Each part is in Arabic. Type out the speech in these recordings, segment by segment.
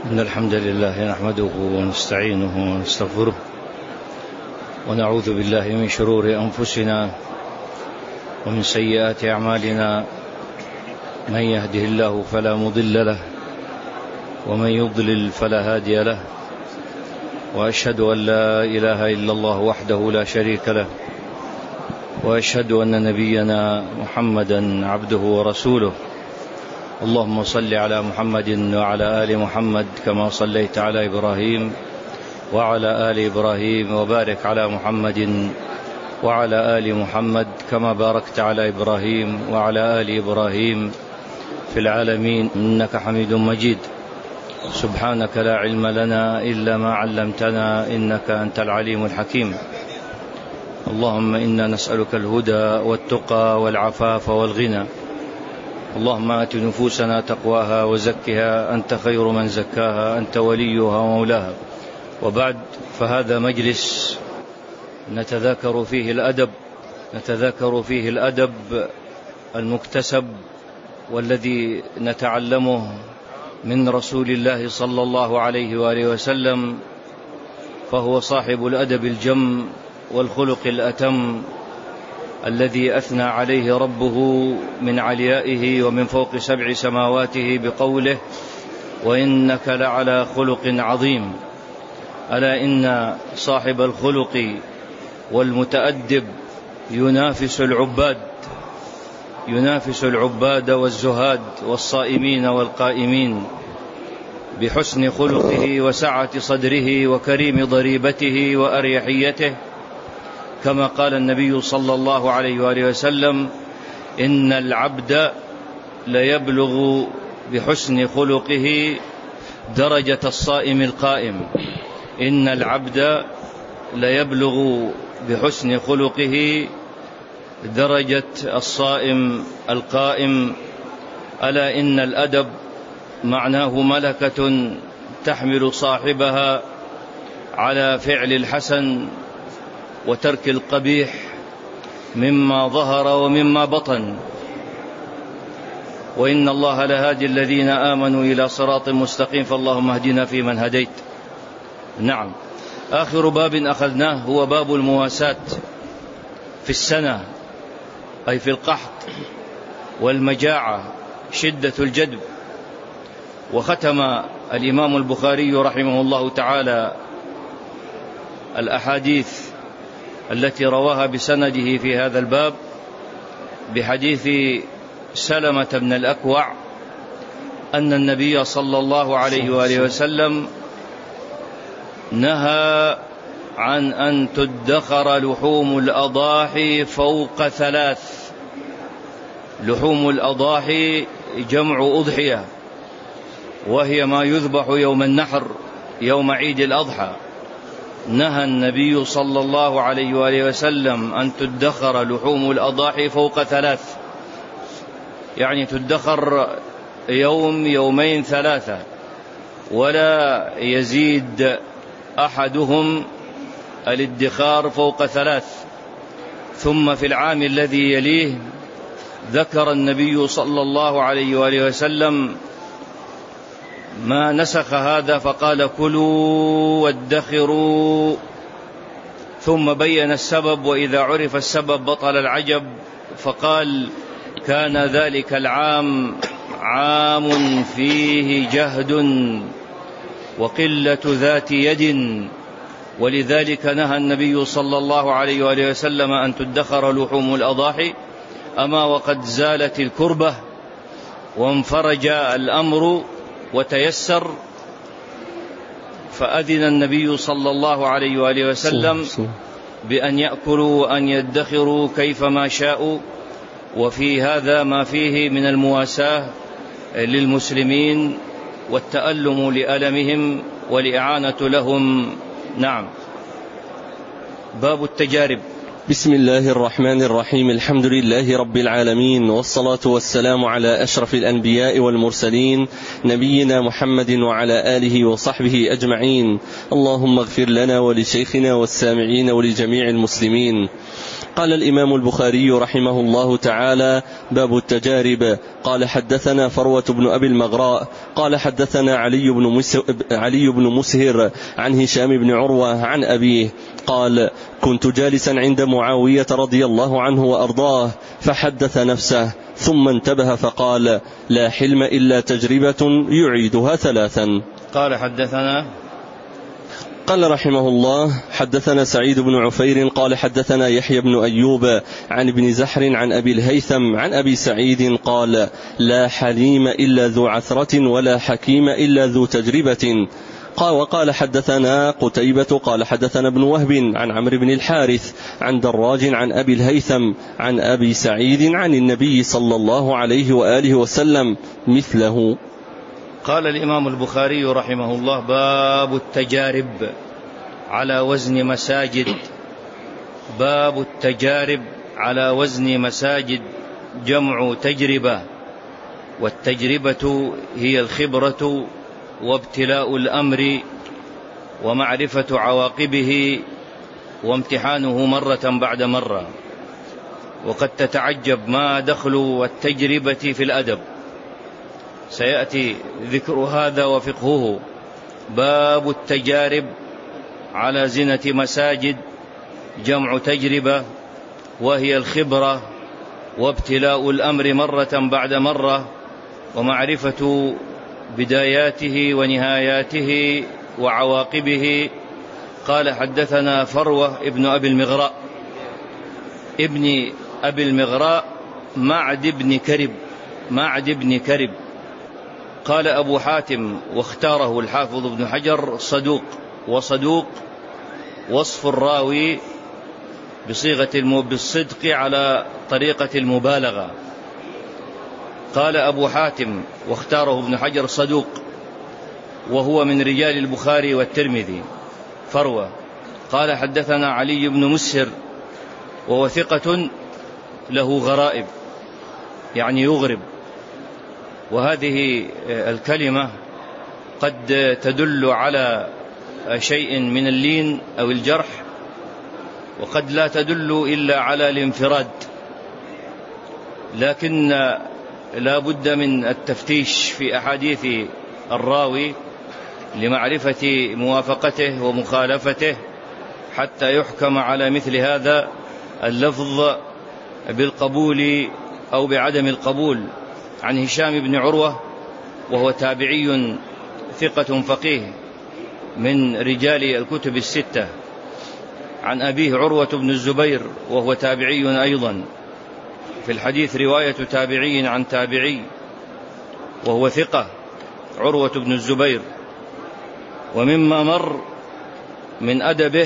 إن الحمد لله نحمده ونستعينه ونستغفره ونعوذ بالله من شرور أنفسنا ومن سيئات أعمالنا، من يهده الله فلا مضل له ومن يضلل فلا هادي له، وأشهد أن لا إله إلا الله وحده لا شريك له، وأشهد أن نبينا محمدا عبده ورسوله. اللهم صل على محمد وعلى آل محمد كما صليت على إبراهيم وعلى آل إبراهيم، وبارك على محمد وعلى آل محمد كما باركت على إبراهيم وعلى آل إبراهيم في العالمين إنك حميد مجيد. سبحانك لا علم لنا إلا ما علمتنا إنك أنت العليم الحكيم. اللهم إنا نسألك الهدى والتقى والعفاف والغنى. اللهم آت نفوسنا تقواها وزكها أنت خير من زكاها أنت وليها ومولاها. وبعد، فهذا مجلس نتذاكر فيه الأدب المكتسب والذي نتعلمه من رسول الله صلى الله عليه وآله وسلم، فهو صاحب الأدب الجم والخلق الأتم الذي أثنى عليه ربه من عليائه ومن فوق 7 سماواته بقوله: وإنك لعلى خلق عظيم. ألا إن صاحب الخلق والمتأدب ينافس العباد والزهاد والصائمين والقائمين بحسن خلقه وسعة صدره وكريم ضريبته وأريحيته، كما قال النبي صلى الله عليه وآله وسلم: إن العبد ليبلغ بحسن خلقه درجة الصائم القائم. إن العبد ليبلغ بحسن خلقه درجة الصائم القائم. ألا إن الأدب معناه ملكة تحمل صاحبها على فعل الحسن وترك القبيح مما ظهر ومما بطن. وإن الله لهادي الذين آمنوا إلى صراط مستقيم، فاللهم اهدنا فيمن هديت. نعم، آخر باب أخذناه هو باب المواساة في السنة، أي في القحط والمجاعة شدة الجدب. وختم الإمام البخاري رحمه الله تعالى الأحاديث التي رواها بسنده في هذا الباب بحديث سلمة بن الأكوع أن النبي صلى الله عليه وآله وسلم نهى عن أن تدخر لحوم الأضاحي فوق 3. لحوم الأضاحي جمع أضحية، وهي ما يذبح يوم النحر يوم عيد الأضحى. نهى النبي صلى الله عليه وآله وسلم أن تدخر لحوم الأضاحي فوق 3، يعني تدخر يوم يومين 3، ولا يزيد أحدهم الادخار فوق 3. ثم في العام الذي يليه ذكر النبي صلى الله عليه وآله وسلم ما نسخ هذا فقال: كلوا وادخروا. ثم بين السبب، وإذا عرف السبب بطل العجب، فقال: كان ذلك العام عام فيه جهد وقلة ذات يد، ولذلك نهى النبي صلى الله عليه وآله وسلم أن تدخر لحوم الأضاحي. أما وقد زالت الكربة وانفرج الأمر وتيسر، فأذن النبي صلى الله عليه وآله وسلم بأن يأكلوا وأن يدخروا كيفما شاءوا. وفي هذا ما فيه من المواساة للمسلمين والتألم لألمهم والإعانة لهم. نعم. باب التجارب. بسم الله الرحمن الرحيم. الحمد لله رب العالمين، والصلاة والسلام على أشرف الأنبياء والمرسلين، نبينا محمد وعلى آله وصحبه أجمعين. اللهم اغفر لنا ولشيخنا والسامعين ولجميع المسلمين. قال الإمام البخاري رحمه الله تعالى: باب التجارب. قال حدثنا فروة بن أبي المغراء قال حدثنا علي بن مسهر عن هشام بن عروة عن أبيه قال: كنت جالسا عند معاوية رضي الله عنه وأرضاه فحدث نفسه ثم انتبه فقال: لا حلم إلا تجربة يعيدها ثلاثا. قال حدثنا، قال رحمه الله: حدثنا سعيد بن عفير قال حدثنا يحيى بن أيوب عن ابن زحر عن أبي الهيثم عن أبي سعيد قال: لا حليم إلا ذو عثرة ولا حكيم إلا ذو تجربة. وقال حدثنا قتيبة قال حدثنا ابن وهب عن عمرو بن الحارث عن دراج عن أبي الهيثم عن أبي سعيد عن النبي صلى الله عليه وآله وسلم مثله. قال الإمام البخاري رحمه الله: باب التجارب على وزن مساجد. باب التجارب على وزن مساجد جمع تجربة، والتجربة هي الخبرة وابتلاء الأمر ومعرفة عواقبه وامتحانه مرة بعد مرة. وقد تتعجب ما دخل التجربة في الأدب، سيأتي ذكر هذا وفقهه. باب التجارب على زنة مساجد جمع تجربة، وهي الخبرة وابتلاء الأمر مرة بعد مرة ومعرفة بداياته ونهاياته وعواقبه. قال حدثنا فروة ابن أبي المغراء ابن أبي المغراء معد بن كرب. قال أبو حاتم واختاره الحافظ ابن حجر صدوق، وصدوق وصف الراوي بالصدق على طريقة المبالغة. قال أبو حاتم واختاره ابن حجر صدوق، وهو من رجال البخاري والترمذي فروة. قال حدثنا علي بن مسهر وهو ثقة له غرائب، يعني يغرب، وهذه الكلمة قد تدل على شيء من اللين أو الجرح، وقد لا تدل إلا على الانفراد، لكن لا بد من التفتيش في أحاديث الراوي لمعرفة موافقته ومخالفته حتى يحكم على مثل هذا اللفظ بالقبول أو بعدم القبول. عن هشام بن عروة وهو تابعي ثقة فقيه من رجال الكتب الستة، عن أبيه عروة بن الزبير وهو تابعي أيضا. في الحديث رواية تابعي عن تابعي وهو ثقة عروة بن الزبير. ومما مر من أدبه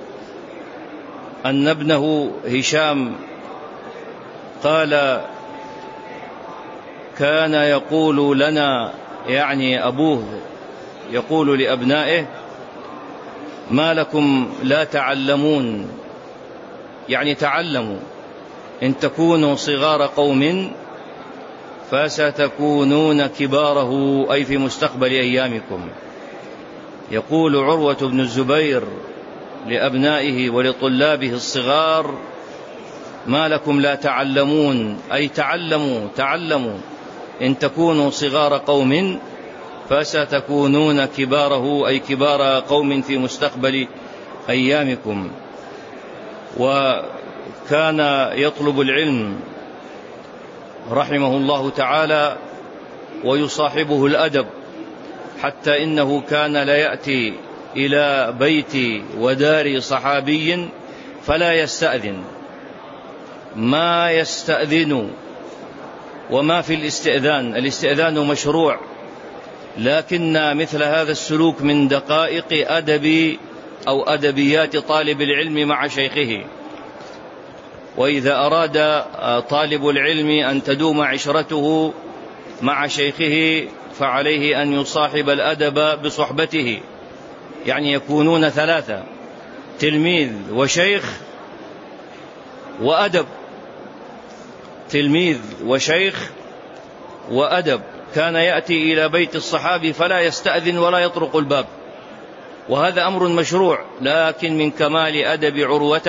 أن ابنه هشام قال: كان يقول لنا، يعني أبوه يقول لأبنائه: ما لكم لا تعلمون، يعني تعلموا، إن تكونوا صغار قوم فستكونون كباره، أي في مستقبل أيامكم. يقول عروة بن الزبير لأبنائه ولطلابه الصغار: ما لكم لا تعلمون، أي تعلموا إن تكونوا صغار قوم فستكونون كباره، أي كبار قوم في مستقبل أيامكم. وكان يطلب العلم رحمه الله تعالى ويصاحبه الأدب، حتى إنه كان لا يأتي إلى بيت ودار صحابي فلا يستأذن، ما يستأذن. وما في الاستئذان مشروع، لكن مثل هذا السلوك من دقائق أدب أو أدبيات طالب العلم مع شيخه. وإذا أراد طالب العلم أن تدوم عشرته مع شيخه فعليه أن يصاحب الأدب بصحبته، يعني يكونون ثلاثة: تلميذ وشيخ وأدب. تلميذ وشيخ وأدب. كان يأتي إلى بيت الصحابي فلا يستأذن ولا يطرق الباب، وهذا أمر مشروع، لكن من كمال أدب عروة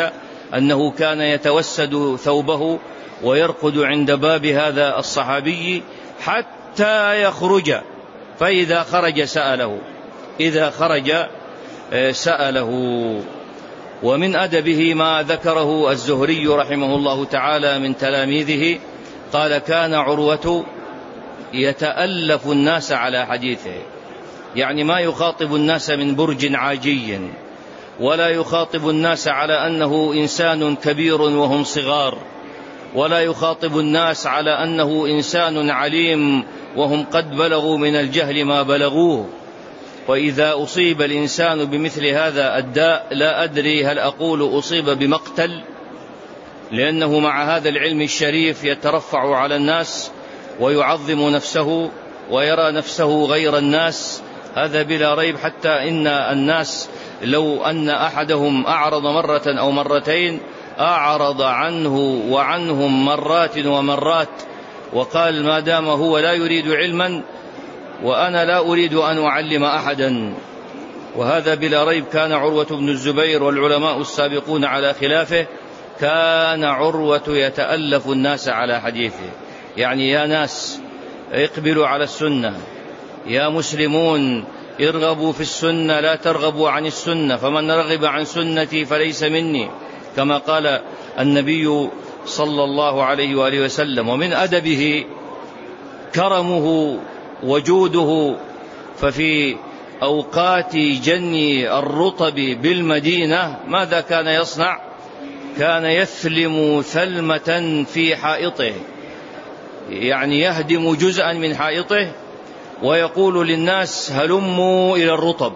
أنه كان يتوسد ثوبه ويرقد عند باب هذا الصحابي حتى يخرج، فإذا خرج سأله، إذا خرج سأله. ومن أدبه ما ذكره الزهري رحمه الله تعالى من تلاميذه، قال: كان عروة يتألف الناس على حديثه، يعني ما يخاطب الناس من برج عاجي، ولا يخاطب الناس على أنه إنسان كبير وهم صغار، ولا يخاطب الناس على أنه إنسان عليم وهم قد بلغوا من الجهل ما بلغوه. وإذا أصيب الإنسان بمثل هذا الداء، لا أدري هل أقول أصيب بمقتل، لأنه مع هذا العلم الشريف يترفع على الناس ويعظم نفسه ويرى نفسه غير الناس، هذا بلا ريب. حتى إن الناس لو أن أحدهم أعرض مرة أو مرتين أعرض عنه وعنهم مرات ومرات، وقال: ما دام هو لا يريد علما وأنا لا أريد أن أعلم أحدا. وهذا بلا ريب كان عروة بن الزبير، والعلماء السابقون على خلافه، كان عروة يتألف الناس على حديثه. يعني يا ناس اقبلوا على السنة، يا مسلمون ارغبوا في السنة لا ترغبوا عن السنة، فمن رغب عن سنتي فليس مني، كما قال النبي صلى الله عليه وآله وسلم. ومن أدبه كرمه وجوده، ففي أوقات جني الرطب بالمدينة ماذا كان يصنع؟ كان يثلم ثلمة في حائطه، يعني يهدم جزءا من حائطه ويقول للناس: هلموا إلى الرطب.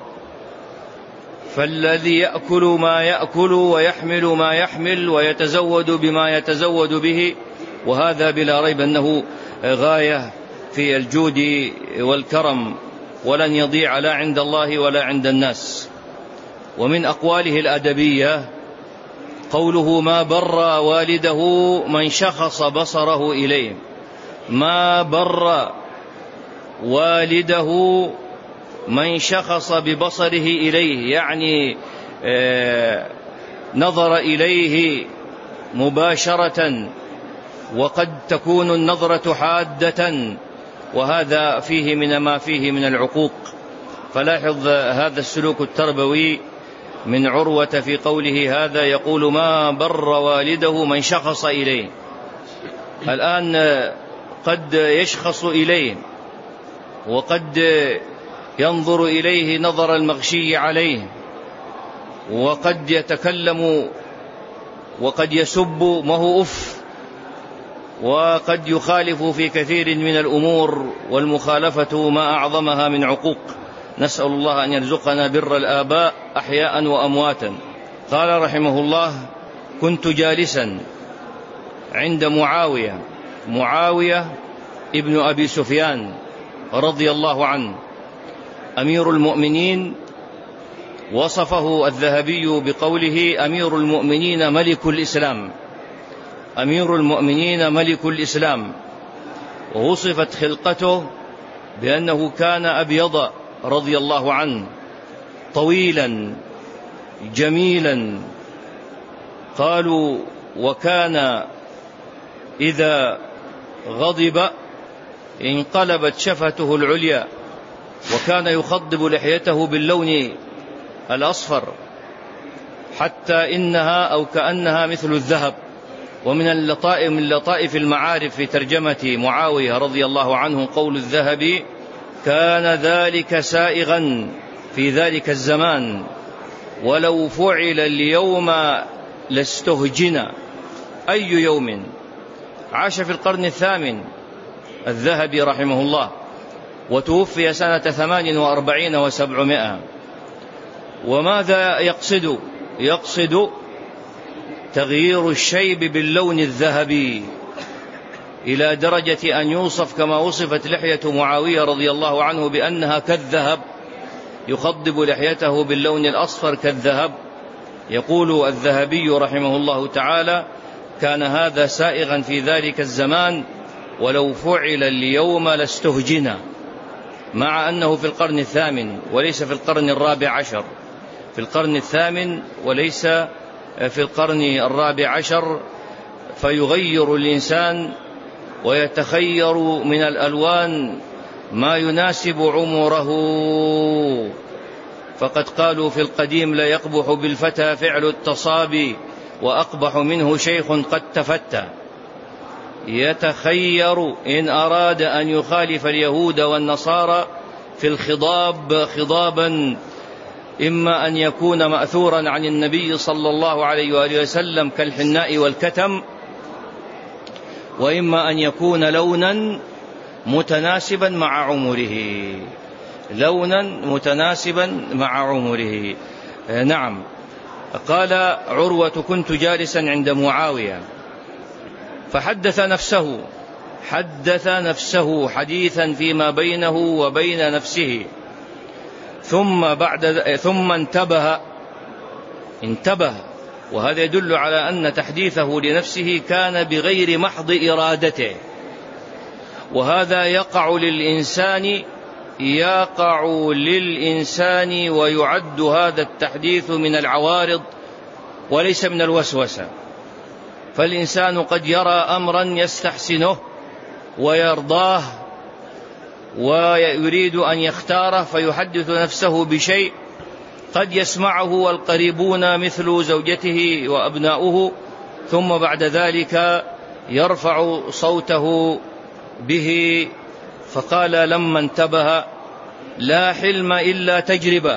فالذي يأكل ما يأكل ويحمل ما يحمل ويتزود بما يتزود به، وهذا بلا ريب أنه غاية في الجود والكرم، ولن يضيع لا عند الله ولا عند الناس. ومن أقواله الأدبية قوله: ما بر والده من شخص بصره إليه. ما بر والده من شخص ببصره إليه، يعني نظر إليه مباشرة، وقد تكون النظرة حادة، وهذا فيه من ما فيه من العقوق. فلاحظ هذا السلوك التربوي من عروة في قوله هذا، يقول: ما بر والده من شخص إليه. الآن قد يشخص إليه، وقد ينظر إليه نظر المغشي عليه، وقد يتكلم وقد يسب ما هو أف، وقد يخالف في كثير من الأمور، والمخالفة ما أعظمها من عقوق. نسأل الله أن يرزقنا بر الآباء أحياء وأمواتا. قال رحمه الله: كنت جالسا عند معاوية ابن أبي سفيان رضي الله عنه أمير المؤمنين. وصفه الذهبي بقوله: أمير المؤمنين ملك الإسلام، أمير المؤمنين ملك الإسلام. ووصفت خلقته بأنه كان أبيض رضي الله عنه، طويلا جميلا. قالوا: وكان إذا غضب انقلبت شفته العليا، وكان يخضب لحيته باللون الأصفر حتى إنها أو كأنها مثل الذهب. ومن لطائف المعارف في ترجمة معاوية رضي الله عنه قول الذهبي: كان ذلك سائغا في ذلك الزمان، ولو فعل اليوم لاستهجن. أي يوم؟ عاش في القرن الثامن الذهبي رحمه الله، وتوفي سنة 48 و700. وماذا يقصد؟ يقصد تغيير الشيب باللون الذهبي، إلى درجة أن يوصف كما وصفت لحية معاوية رضي الله عنه بأنها كالذهب، يخضب لحيته باللون الأصفر كالذهب. يقول الذهبي رحمه الله تعالى: كان هذا سائغا في ذلك الزمان، ولو فعل اليوم لاستهجن، مع أنه في القرن الثامن وليس في القرن الرابع عشر، في القرن الثامن وليس في القرن 14 فيغير الإنسان ويتخير من الألوان ما يناسب عمره. فقد قالوا في القديم: لا يقبح بالفتى فعل التصابي وأقبح منه شيخ قد تفتى. يتخير إن أراد أن يخالف اليهود والنصارى في الخضاب خضابا إما أن يكون مأثورا عن النبي صلى الله عليه وآله وسلم كالحناء والكتم، وإما أن يكون لونا متناسبا مع عمره، لونا متناسبا مع عمره. نعم. قال عروة: كنت جالسا عند معاوية فحدث نفسه حديثا فيما بينه وبين نفسه، ثم انتبه، وهذا يدل على أن تحديثه لنفسه كان بغير محض إرادته. وهذا يقع للإنسان ويعد هذا التحديث من العوارض وليس من الوسوسة. فالإنسان قد يرى أمرا يستحسنه ويرضاه ويريد أن يختاره فيحدث نفسه بشيء قد يسمعه والقريبون مثل زوجته وأبناؤه، ثم بعد ذلك يرفع صوته به. فقال لما انتبه: لا حلم إلا تجربة،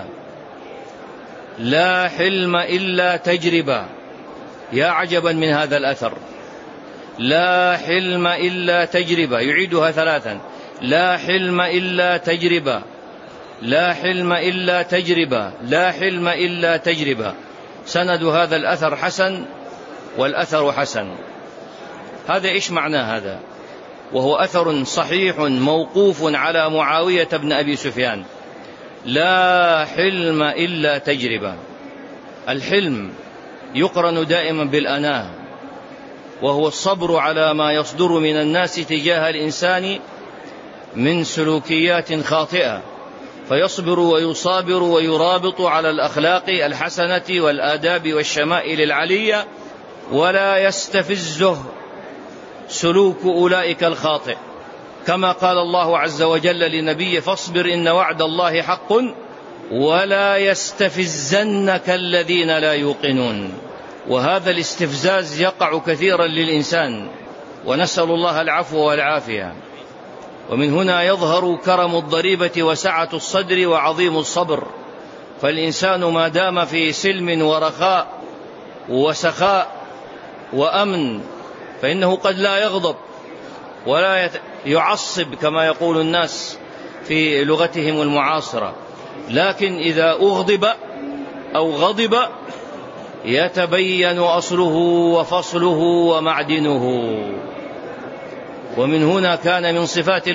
لا حلم إلا تجربة. يا عجبا من هذا الأثر، لا حلم إلا تجربة، يعيدها 3: لا حلم إلا تجربة، لا حلم إلا تجربة، لا حلم إلا تجربة. سند هذا الأثر حسن والأثر حسن. هذا إيش معنى هذا؟ وهو أثر صحيح موقوف على معاوية بن أبي سفيان. لا حلم إلا تجربة. الحلم يقرن دائما بالأناة، وهو الصبر على ما يصدر من الناس تجاه الإنسان من سلوكيات خاطئة، فيصبر ويصابر ويرابط على الأخلاق الحسنة والآداب والشمائل العلية، ولا يستفزه سلوك أولئك الخاطئ، كما قال الله عز وجل لنبيه: فاصبر إن وعد الله حق ولا يستفزنك الذين لا يوقنون. وهذا الاستفزاز يقع كثيرا للإنسان، ونسأل الله العفو والعافية. ومن هنا يظهر كرم الضريبة وسعة الصدر وعظيم الصبر. فالإنسان ما دام في سلم ورخاء وسخاء وأمن فإنه قد لا يغضب ولا يعصب كما يقول الناس في لغتهم المعاصرة، لكن إذا أغضب أو غضب يتبين أصله وفصله ومعدنه. ومن هنا كان من صفات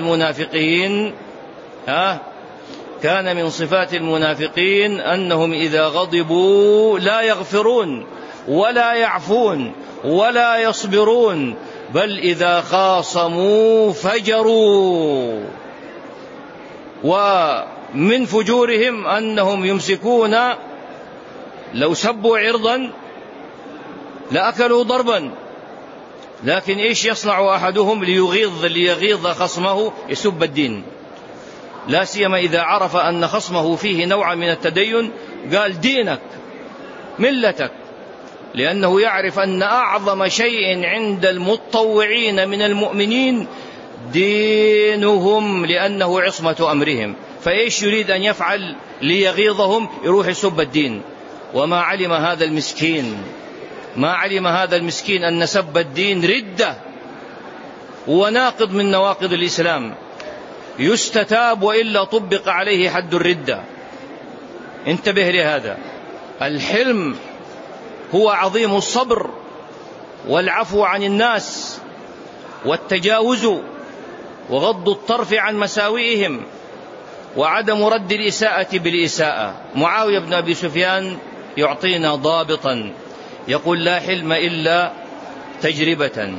المنافقين أنهم إذا غضبوا لا يغفرون ولا يعفون ولا يصبرون، بل إذا خاصموا فجروا. ومن فجورهم أنهم يمسكون لو سبوا عرضا لأكلوا ضربا، لكن إيش يصنع أحدهم ليغيظ خصمه؟ يسب الدين، لا سيما إذا عرف أن خصمه فيه نوع من التدين قال دينك ملتك، لأنه يعرف أن أعظم شيء عند المتطوعين من المؤمنين دينهم، لأنه عصمة أمرهم. فإيش يريد أن يفعل ليغيظهم؟ يروح يسب الدين. وما علم هذا المسكين أن سب الدين ردة وناقض من نواقض الإسلام، يستتاب وإلا طبق عليه حد الردة. انتبه لهذا. الحلم هو عظيم الصبر والعفو عن الناس والتجاوز وغض الطرف عن مساوئهم وعدم رد الإساءة بالإساءة. معاوية بن أبي سفيان يعطينا ضابطا، يقول: لا حلم إلا تجربة،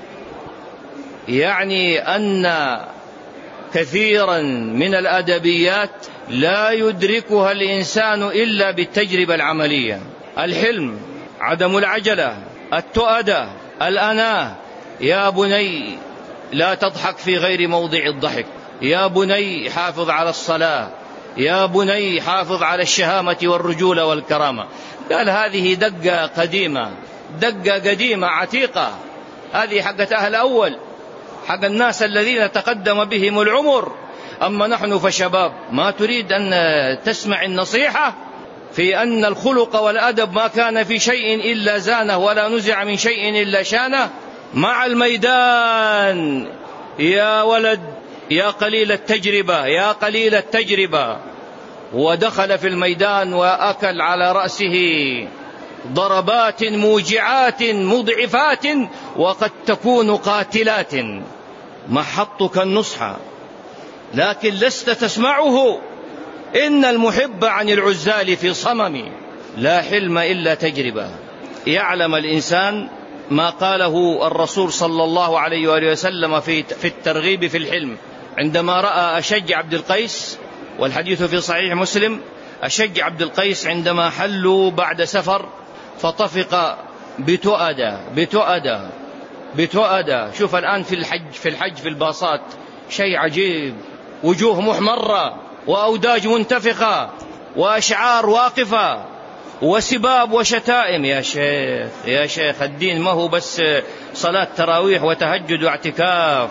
يعني أن كثيرا من الأدبيات لا يدركها الإنسان إلا بالتجربة العملية. الحلم عدم العجلة، التؤدة، الأناة. يا بني لا تضحك في غير موضع الضحك، يا بني حافظ على الصلاة، يا بني حافظ على الشهامة والرجولة والكرامة. قال هذه دقة قديمة، دقة قديمة عتيقة، هذه حقت أهل أول، حق الناس الذين تقدم بهم العمر. أما نحن فشباب ما تريد أن تسمع النصيحة في أن الخلق والأدب ما كان في شيء إلا زانه ولا نزع من شيء إلا شانه. مع الميدان يا ولد، يا قليل التجربة، يا قليل التجربة. ودخل في الميدان وأكل على رأسه ضربات موجعات مضعفات وقد تكون قاتلات. محطك النصح لكن لست تسمعه. إن المحب عن العزال في صمم، لا حلم إلا تجربة. يعلم الإنسان ما قاله الرسول صلى الله عليه وآله وسلم في الترغيب في الحلم، عندما رأى أشج عبد القيس، والحديث في صحيح مسلم، أشج عبد القيس عندما حلوا بعد سفر فطفق بتؤدة. شوف الآن في الحج في الباصات شيء عجيب، وجوه محمرة وأوداج منتفخة وأشعار واقفة وسباب وشتائم. يا شيخ الدين ما هو بس صلاة تراويح وتهجد واعتكاف.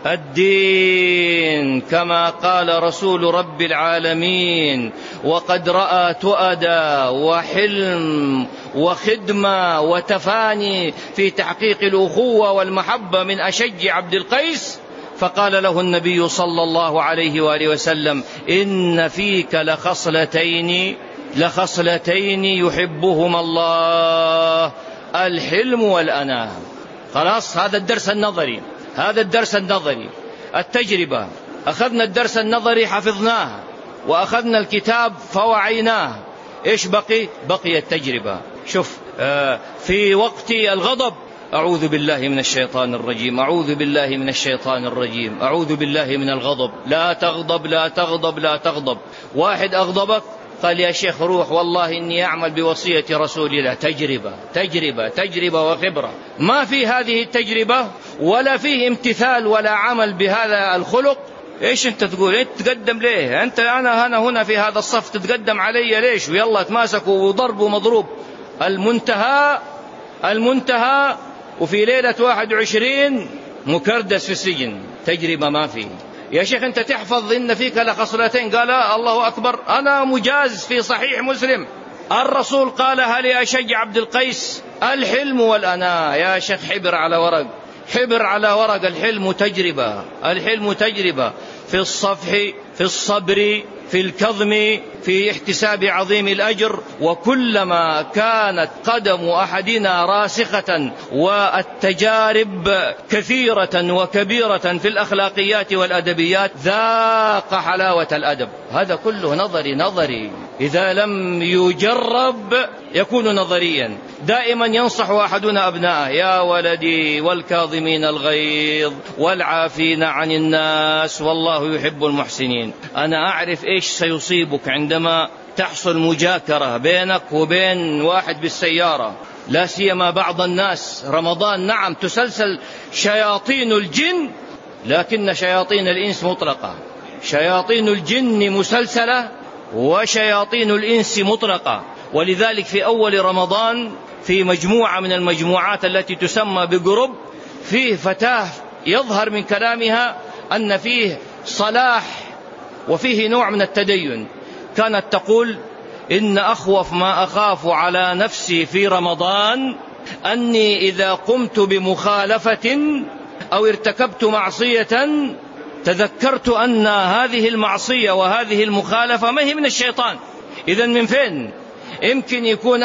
الدين كما قال رسول رب العالمين: وقد رأى تؤدى وحلم وخدمة وتفاني في تحقيق الأخوة والمحبة من أشج عبد القيس. فقال له النبي صلى الله عليه وآله وسلم: إن فيك لخصلتين يحبهما الله، الحلم والأناة. خلاص، هذا الدرس النظري. التجربة، أخذنا الدرس النظري حفظناه، وأخذنا الكتاب فوعيناه. إيش بقي التجربة. شوف، في وقت الغضب أعوذ بالله من الشيطان الرجيم، أعوذ بالله من الشيطان الرجيم، أعوذ بالله من الغضب. لا تغضب لا تغضب لا تغضب. واحد أغضبك قال: يا شيخ روح، والله إني أعمل بوصية رسول الله. تجربة وخبرة. ما في هذه التجربة ولا فيه امتثال ولا عمل بهذا الخلق. إيش أنت تقول؟ أنت تقدم ليه؟ أنا هنا في هذا الصف تتقدم علي ليش؟ ويلا تماسكوا وضرب ومضروب. المنتهى وفي ليلة 21 مكردس في السجن. تجربة ما فيه. يا شيخ أنت تحفظ إن فيك لخصلتين. قال: الله أكبر، أنا مجاز في صحيح مسلم الرسول قالها لأشج عبد القيس: الحلم والأناة. يا شيخ حبر على ورق. الحلم تجربة في الصفح، في الصبر، في الكظم، في احتساب عظيم الأجر. وكلما كانت قدم أحدنا راسخة والتجارب كثيرة وكبيرة في الأخلاقيات والأدبيات ذاق حلاوة الأدب. هذا كله نظري، إذا لم يجرب يكون نظريا. دائما ينصح أحدنا أبناءه: يا ولدي والكاظمين الغيظ والعافين عن الناس والله يحب المحسنين. أنا أعرف إيش سيصيبك عندما تحصل مجاكرة بينك وبين واحد بالسيارة، لا سيما بعض الناس. رمضان نعم تسلسل شياطين الجن، لكن شياطين الإنس مطلقة. شياطين الجن مسلسلة وشياطين الإنس مطلقة. ولذلك في أول رمضان في مجموعة من المجموعات التي تسمى بجروب، فيه فتاة يظهر من كلامها أن فيه صلاح وفيه نوع من التدين. كانت تقول: إن أخوف ما أخاف على نفسي في رمضان أني إذا قمت بمخالفة أو ارتكبت معصية تذكرت أن هذه المعصية وهذه المخالفة ما هي من الشيطان. إذن من فين؟ يمكن يكون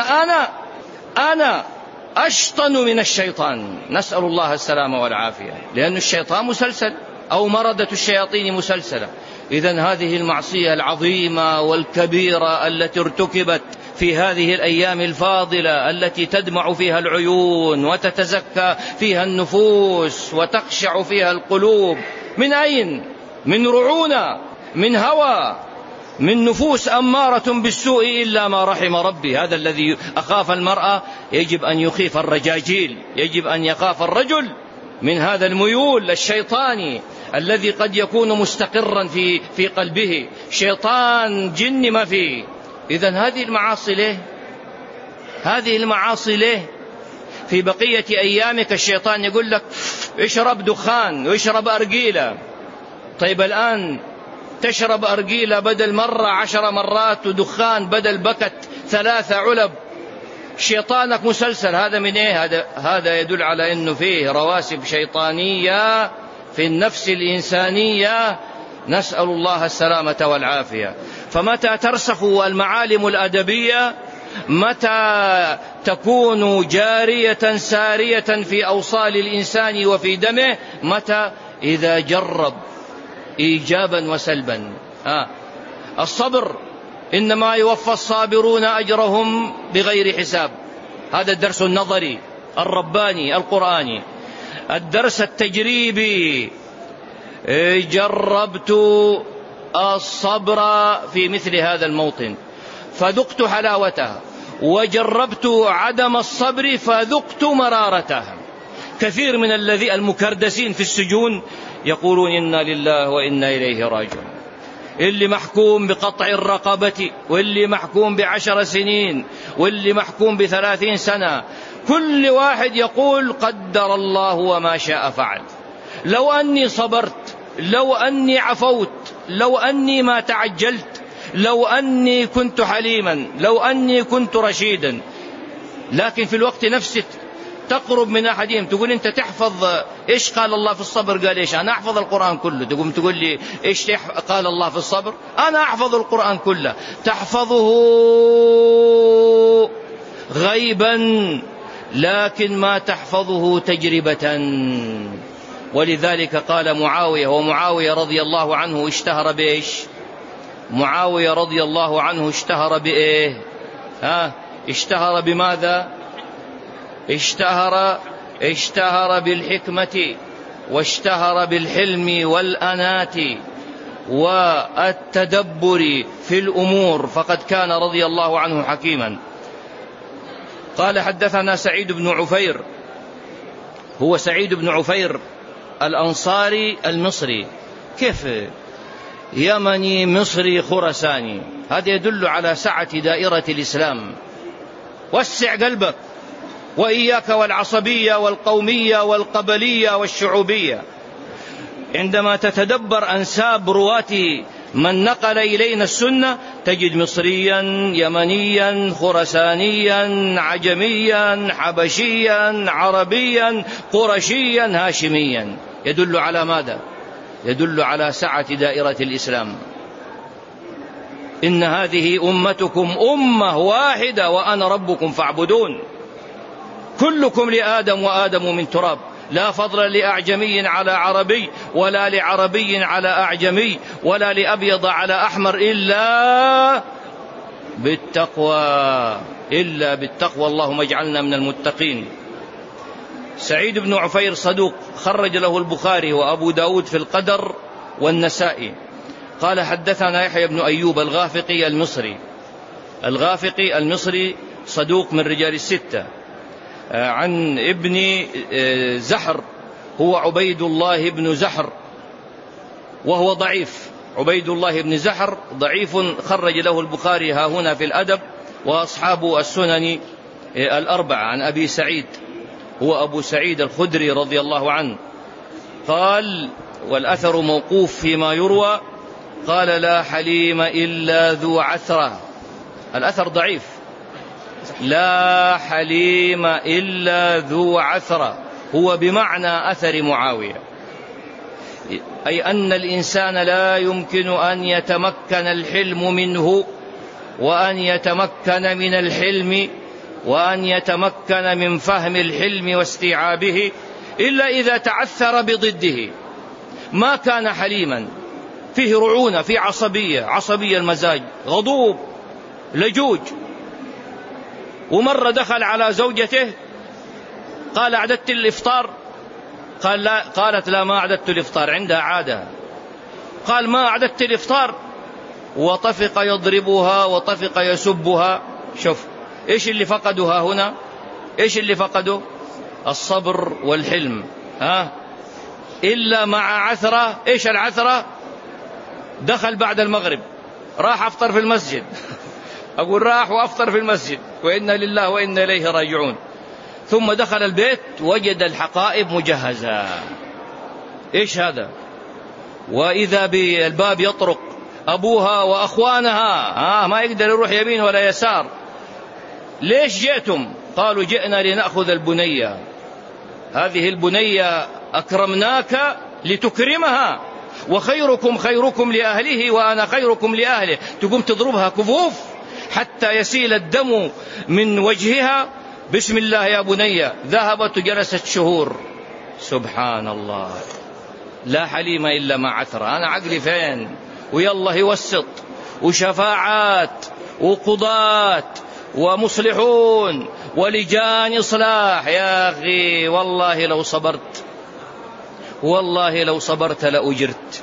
أنا أشطن من الشيطان، نسأل الله السلامة والعافية، لأن الشيطان مسلسل أو مردة الشياطين مسلسلة. إذن هذه المعصية العظيمة والكبيرة التي ارتكبت في هذه الأيام الفاضلة التي تدمع فيها العيون وتتزكى فيها النفوس وتخشع فيها القلوب، من أين؟ من رعونة، من هوى. من نفوس أمارة بالسوء إلا ما رحم ربي. هذا الذي أخاف المرأة يجب أن يخيف الرجاجيل، يجب أن يخاف الرجل من هذا الميول الشيطاني الذي قد يكون مستقرا في قلبه، شيطان جن ما فيه. إذن هذه المعاصي ليه؟ هذه المعاصي ليه؟ في بقية أيامك الشيطان يقول لك اشرب دخان واشرب أرجيلة. طيب الآن تشرب أرجيلة بدل مرة 10 مرات، ودخان بدل بكت 3 علب. شيطانك مسلسل. هذا من إيه؟ هذا يدل على أنه فيه رواسب شيطانية في النفس الإنسانية، نسأل الله السلامة والعافية. فمتى ترسخ المعالم الأدبية، متى تكون جارية سارية في أوصال الإنسان وفي دمه، متى إذا جرب إيجابا وسلبا. الصبر إنما يوفى الصابرون أجرهم بغير حساب. هذا الدرس النظري الرباني القرآني. الدرس التجريبي، جربت الصبر في مثل هذا الموطن فذقت حلاوتها، وجربت عدم الصبر فذقت مرارتها. كثير من المكردسين في السجون يقولون إنا لله وإنا إليه راجعون. اللي محكوم بقطع الرقبة، واللي محكوم ب10 سنين، واللي محكوم ب30 سنة، كل واحد يقول قدر الله وما شاء فعل. لو أني صبرت، لو أني عفوت، لو أني ما تعجلت، لو أني كنت حليما، لو أني كنت رشيدا. لكن في الوقت نفسه تقرب من أحدهم تقول أنت تحفظ إيش قال الله في الصبر؟ قال إيش؟ أنا أحفظ القرآن كله. تقوم تقول لي إيش قال الله في الصبر؟ أنا أحفظ القرآن كله. تحفظه غيبا لكن ما تحفظه تجربة. ولذلك قال معاوية، ومعاوية رضي الله عنه اشتهر بإيش؟ معاوية رضي الله عنه اشتهر بإيه؟ اشتهر بماذا؟ اشتهر بالحكمة، واشتهر بالحلم والأنات والتدبر في الأمور، فقد كان رضي الله عنه حكيما. قال حدثنا سعيد بن عفير، هو سعيد بن عفير الأنصاري المصري. كيف يمني مصري خرساني؟ هذا يدل على سعة دائرة الإسلام. وسع قلبك، وإياك والعصبية والقومية والقبلية والشعوبية. عندما تتدبر أنساب رواة من نقل إلينا السنة تجد مصريا، يمنيا، خرسانيا، عجميا، حبشيا، عربيا، قرشيا، هاشميا. يدل على ماذا؟ يدل على سعة دائرة الإسلام. إن هذه أمتكم أمة واحدة وأنا ربكم فاعبدون. كلكم لآدم وآدم من تراب. لا فضل لأعجمي على عربي، ولا لعربي على أعجمي، ولا لأبيض على أحمر، إلا بالتقوى. اللهم اجعلنا من المتقين. سعيد بن عفير صدوق، خرج له البخاري وأبو داود في القدر والنسائي. قال حدثنا يحيى بن أيوب الغافقي المصري. الغافقي المصري صدوق من رجال 6. عن ابن زحر، هو عبيد الله بن زحر، وهو ضعيف. عبيد الله بن زحر ضعيف، خرج له البخاري ها هنا في الأدب وأصحاب السنن 4. عن أبي سعيد، هو أبو سعيد الخدري رضي الله عنه، قال، والأثر موقوف فيما يروى، قال لا حليم إلا ذو عثرة. الأثر ضعيف. لا حليم إلا ذو عثرة هو بمعنى أثر معاوية، أي أن الإنسان لا يمكن أن يتمكن الحلم منه، وأن يتمكن من الحلم، وأن يتمكن من فهم الحلم واستيعابه إلا إذا تعثر بضده. ما كان حليما، فيه رعونة، فيه عصبية المزاج، غضوب، لجوج. ومرة دخل على زوجته قال أعددت الإفطار؟ قالت لا ما أعددت الإفطار، عندها عادة. قال ما أعددت الإفطار؟ وطفق يضربها وطفق يسبها. شوف إيش اللي فقدها هنا؟ إيش اللي فقدوا؟ الصبر والحلم. إلا مع عثرة. إيش العثرة؟ دخل بعد المغرب، راح أفطر في المسجد أقول راح وأفطر في المسجد، وإنا لله وإنا إليه راجعون. ثم دخل البيت وجد الحقائب مجهزة. إيش هذا؟ وإذا بالباب يطرق أبوها وأخوانها، ما يقدر يروح يمين ولا يسار. ليش جئتم؟ قالوا جئنا لنأخذ البنية، هذه البنية أكرمناك لتكرمها، وخيركم خيركم لأهله وأنا خيركم لأهله. تقوم تضربها كفوف حتى يسيل الدم من وجهها. بسم الله يا بني. ذهبت وجلست شهور. سبحان الله، لا حليم إلا مع عثرة. أنا عقلي فين؟ ويلا يوسط وشفاعات وقضاة ومصلحون ولجان إصلاح. يا أخي والله لو صبرت، والله لو صبرت لأجرت،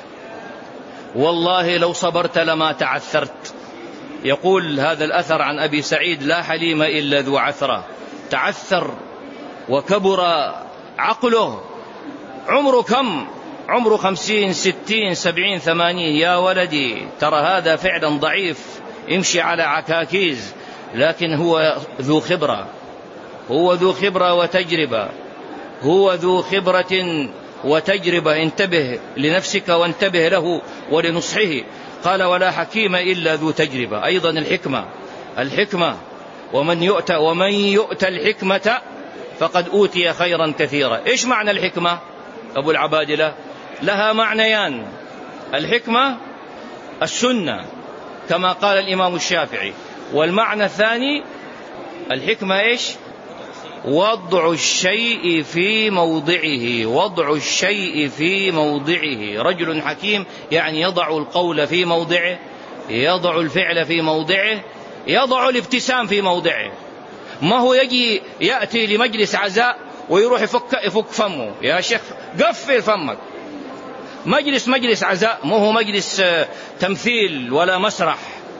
والله لو صبرت لما تعثرت. يقول هذا الأثر عن أبي سعيد: لا حليم إلا ذو عثرة. تعثر وكبر عقله. عمره كم؟ عمره 50 60 70 80. يا ولدي ترى هذا فعلا ضعيف، يمشي على عكاكيز، لكن هو ذو خبرة، هو ذو خبرة وتجربة، هو ذو خبرة وتجربة. انتبه لنفسك وانتبه له ولنصحه. قال: ولا حكيم إلا ذو تجربة. أيضا الحكمة ومن يؤتى الحكمة فقد أوتي خيرا كثيرا. إيش معنى الحكمة؟ أبو العبادلة لها معنيان. الحكمة السنة كما قال الإمام الشافعي، والمعنى الثاني الحكمة إيش؟ وضع الشيء في موضعه. وضع الشيء في موضعه. رجل حكيم يعني يضع القول في موضعه، يضع الفعل في موضعه، يضع الابتسام في موضعه. ما هو يأتي لمجلس عزاء ويروح يفك فمه. يا شيخ قفل فمك. مجلس عزاء، ما هو مجلس تمثيل ولا مسرح.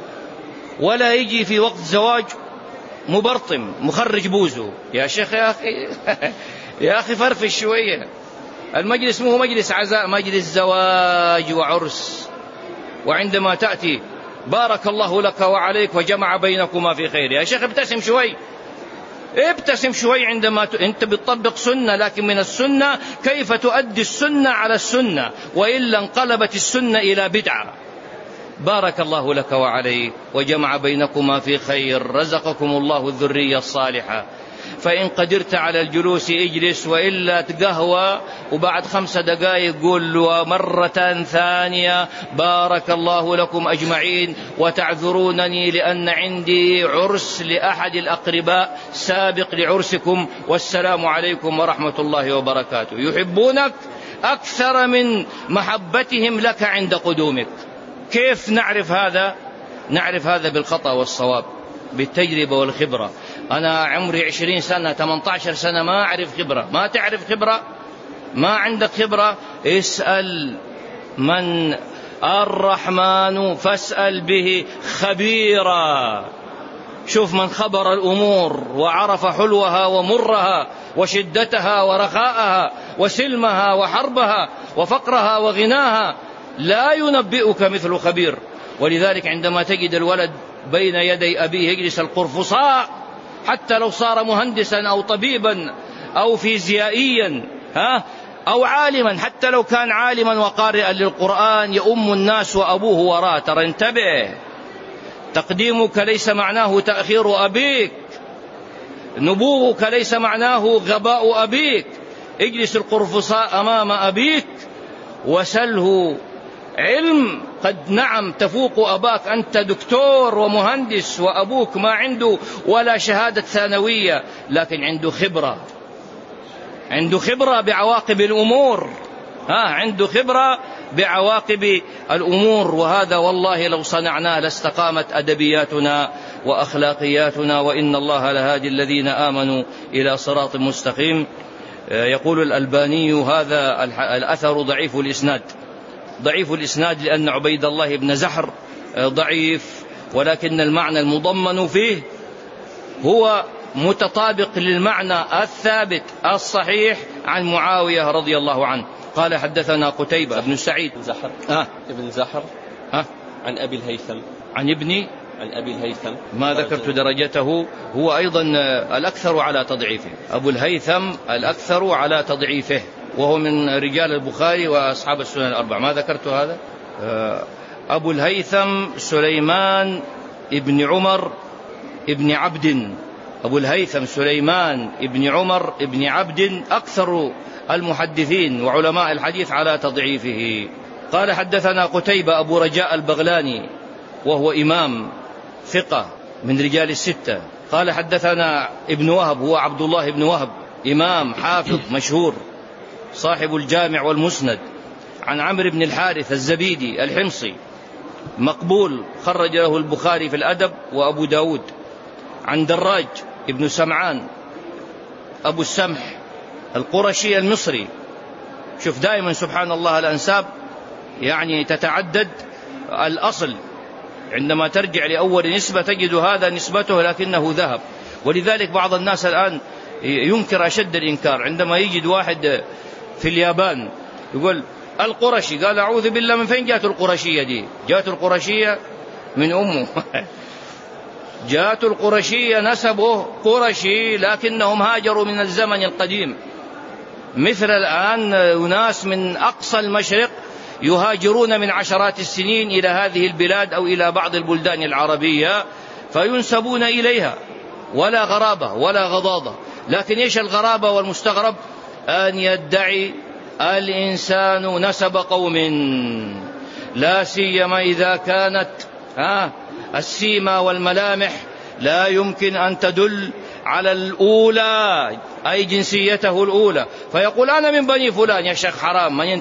ولا يجي في وقت زواج مبرطم مخرج بوزه. يا شيخ يا أخي يا أخي فرفش شوية. المجلس مو مجلس عزاء، مجلس زواج وعرس. وعندما تأتي بارك الله لك وعليك وجمع بينكما في خير. يا شيخ ابتسم شوي، ابتسم شوي عندما أنت بتطبق سنة. لكن من السنة كيف تؤدي السنة على السنة، وإلا انقلبت السنة إلى بدعة. بارك الله لك وعليك وجمع بينكما في خير، رزقكم الله الذرية الصالحة. فإن قدرت على الجلوس اجلس، وإلا تقهوى وبعد 5 دقائق قول مرة ثانية بارك الله لكم أجمعين وتعذرونني لأن عندي عرس لأحد الأقرباء سابق لعرسكم، والسلام عليكم ورحمة الله وبركاته. يحبونك أكثر من محبتهم لك عند قدومك. كيف نعرف هذا؟ نعرف هذا بالخطأ والصواب، بالتجربة والخبرة. أنا عمري 20 سنة 18 سنة ما أعرف خبرة. ما تعرف خبرة؟ ما عندك خبرة؟ اسأل من الرحمن فاسأل به خبيرا. شوف من خبر الأمور وعرف حلوها ومرها وشدتها ورخاءها وسلمها وحربها وفقرها وغناها. لا ينبئك مثل خبير. ولذلك عندما تجد الولد بين يدي أبيه يجلس القرفصاء، حتى لو صار مهندسا أو طبيبا أو فيزيائيا أو عالما، حتى لو كان عالما وقارئا للقرآن، يؤم الناس وأبوه وراء. ترى انتبه، تقديمك ليس معناه تأخير أبيك، نبوغك ليس معناه غباء أبيك. اجلس القرفصاء أمام أبيك وسله علم. قد نعم تفوق أباك، أنت دكتور ومهندس، وأبوك ما عنده ولا شهادة ثانوية، لكن عنده خبرة، عنده خبرة بعواقب الأمور، عنده خبرة بعواقب الأمور. وهذا والله لو صنعناه لاستقامت أدبياتنا وأخلاقياتنا، وإن الله لهادي الذين آمنوا إلى صراط مستقيم. يقول الألباني هذا الأثر ضعيف الإسناد. ضعيف الإسناد لأن عبيد الله بن زحر ضعيف، ولكن المعنى المضمن فيه هو متطابق للمعنى الثابت الصحيح عن معاوية رضي الله عنه. قال حدثنا قتيبة بن سعيد ابن زحر عن أبي الهيثم عن أبي الهيثم، ما ذكرت درجته، هو أيضا الأكثر على تضعيفه، أبو الهيثم الأكثر على تضعيفه، وهو من رجال البخاري وأصحاب السنن الأربع. ما ذكرت هذا؟ أبو الهيثم سليمان ابن عمر ابن عبد، أبو الهيثم سليمان ابن عمر ابن عبد أكثر المحدثين وعلماء الحديث على تضعيفه. قال حدثنا قتيبة أبو رجاء البغلاني، وهو إمام ثقة من رجال الستة. قال حدثنا ابن وهب، هو عبد الله بن وهب، إمام حافظ مشهور صاحب الجامع والمسند، عن عمرو بن الحارث الزبيدي الحمصي مقبول، خرج له البخاري في الأدب وأبو داود. عن دراج ابن سمعان أبو السمح القرشي المصري. شوف دائما سبحان الله الأنساب يعني تتعدد الأصل، عندما ترجع لأول نسبة تجد هذا نسبته لكنه ذهب. ولذلك بعض الناس الآن ينكر أشد الإنكار عندما يجد واحد في اليابان يقول القرشي، قال أعوذ بالله، من فين جاءت القرشية دي؟ جاءت القرشية من أمه جاءت القرشية نسبه قرشي، لكنهم هاجروا من الزمن القديم، مثل الآن أناس من أقصى المشرق يهاجرون من عشرات السنين إلى هذه البلاد أو إلى بعض البلدان العربية فينسبون إليها، ولا غرابة ولا غضاضة. لكن إيش الغرابة والمستغرب؟ أن يدعي الإنسان نسب قوم، لا سيما إذا كانت السيمة والملامح لا يمكن أن تدل على الأولى، أي جنسيته الأولى، فيقول أنا من بني فلان. يا شيخ حرام، من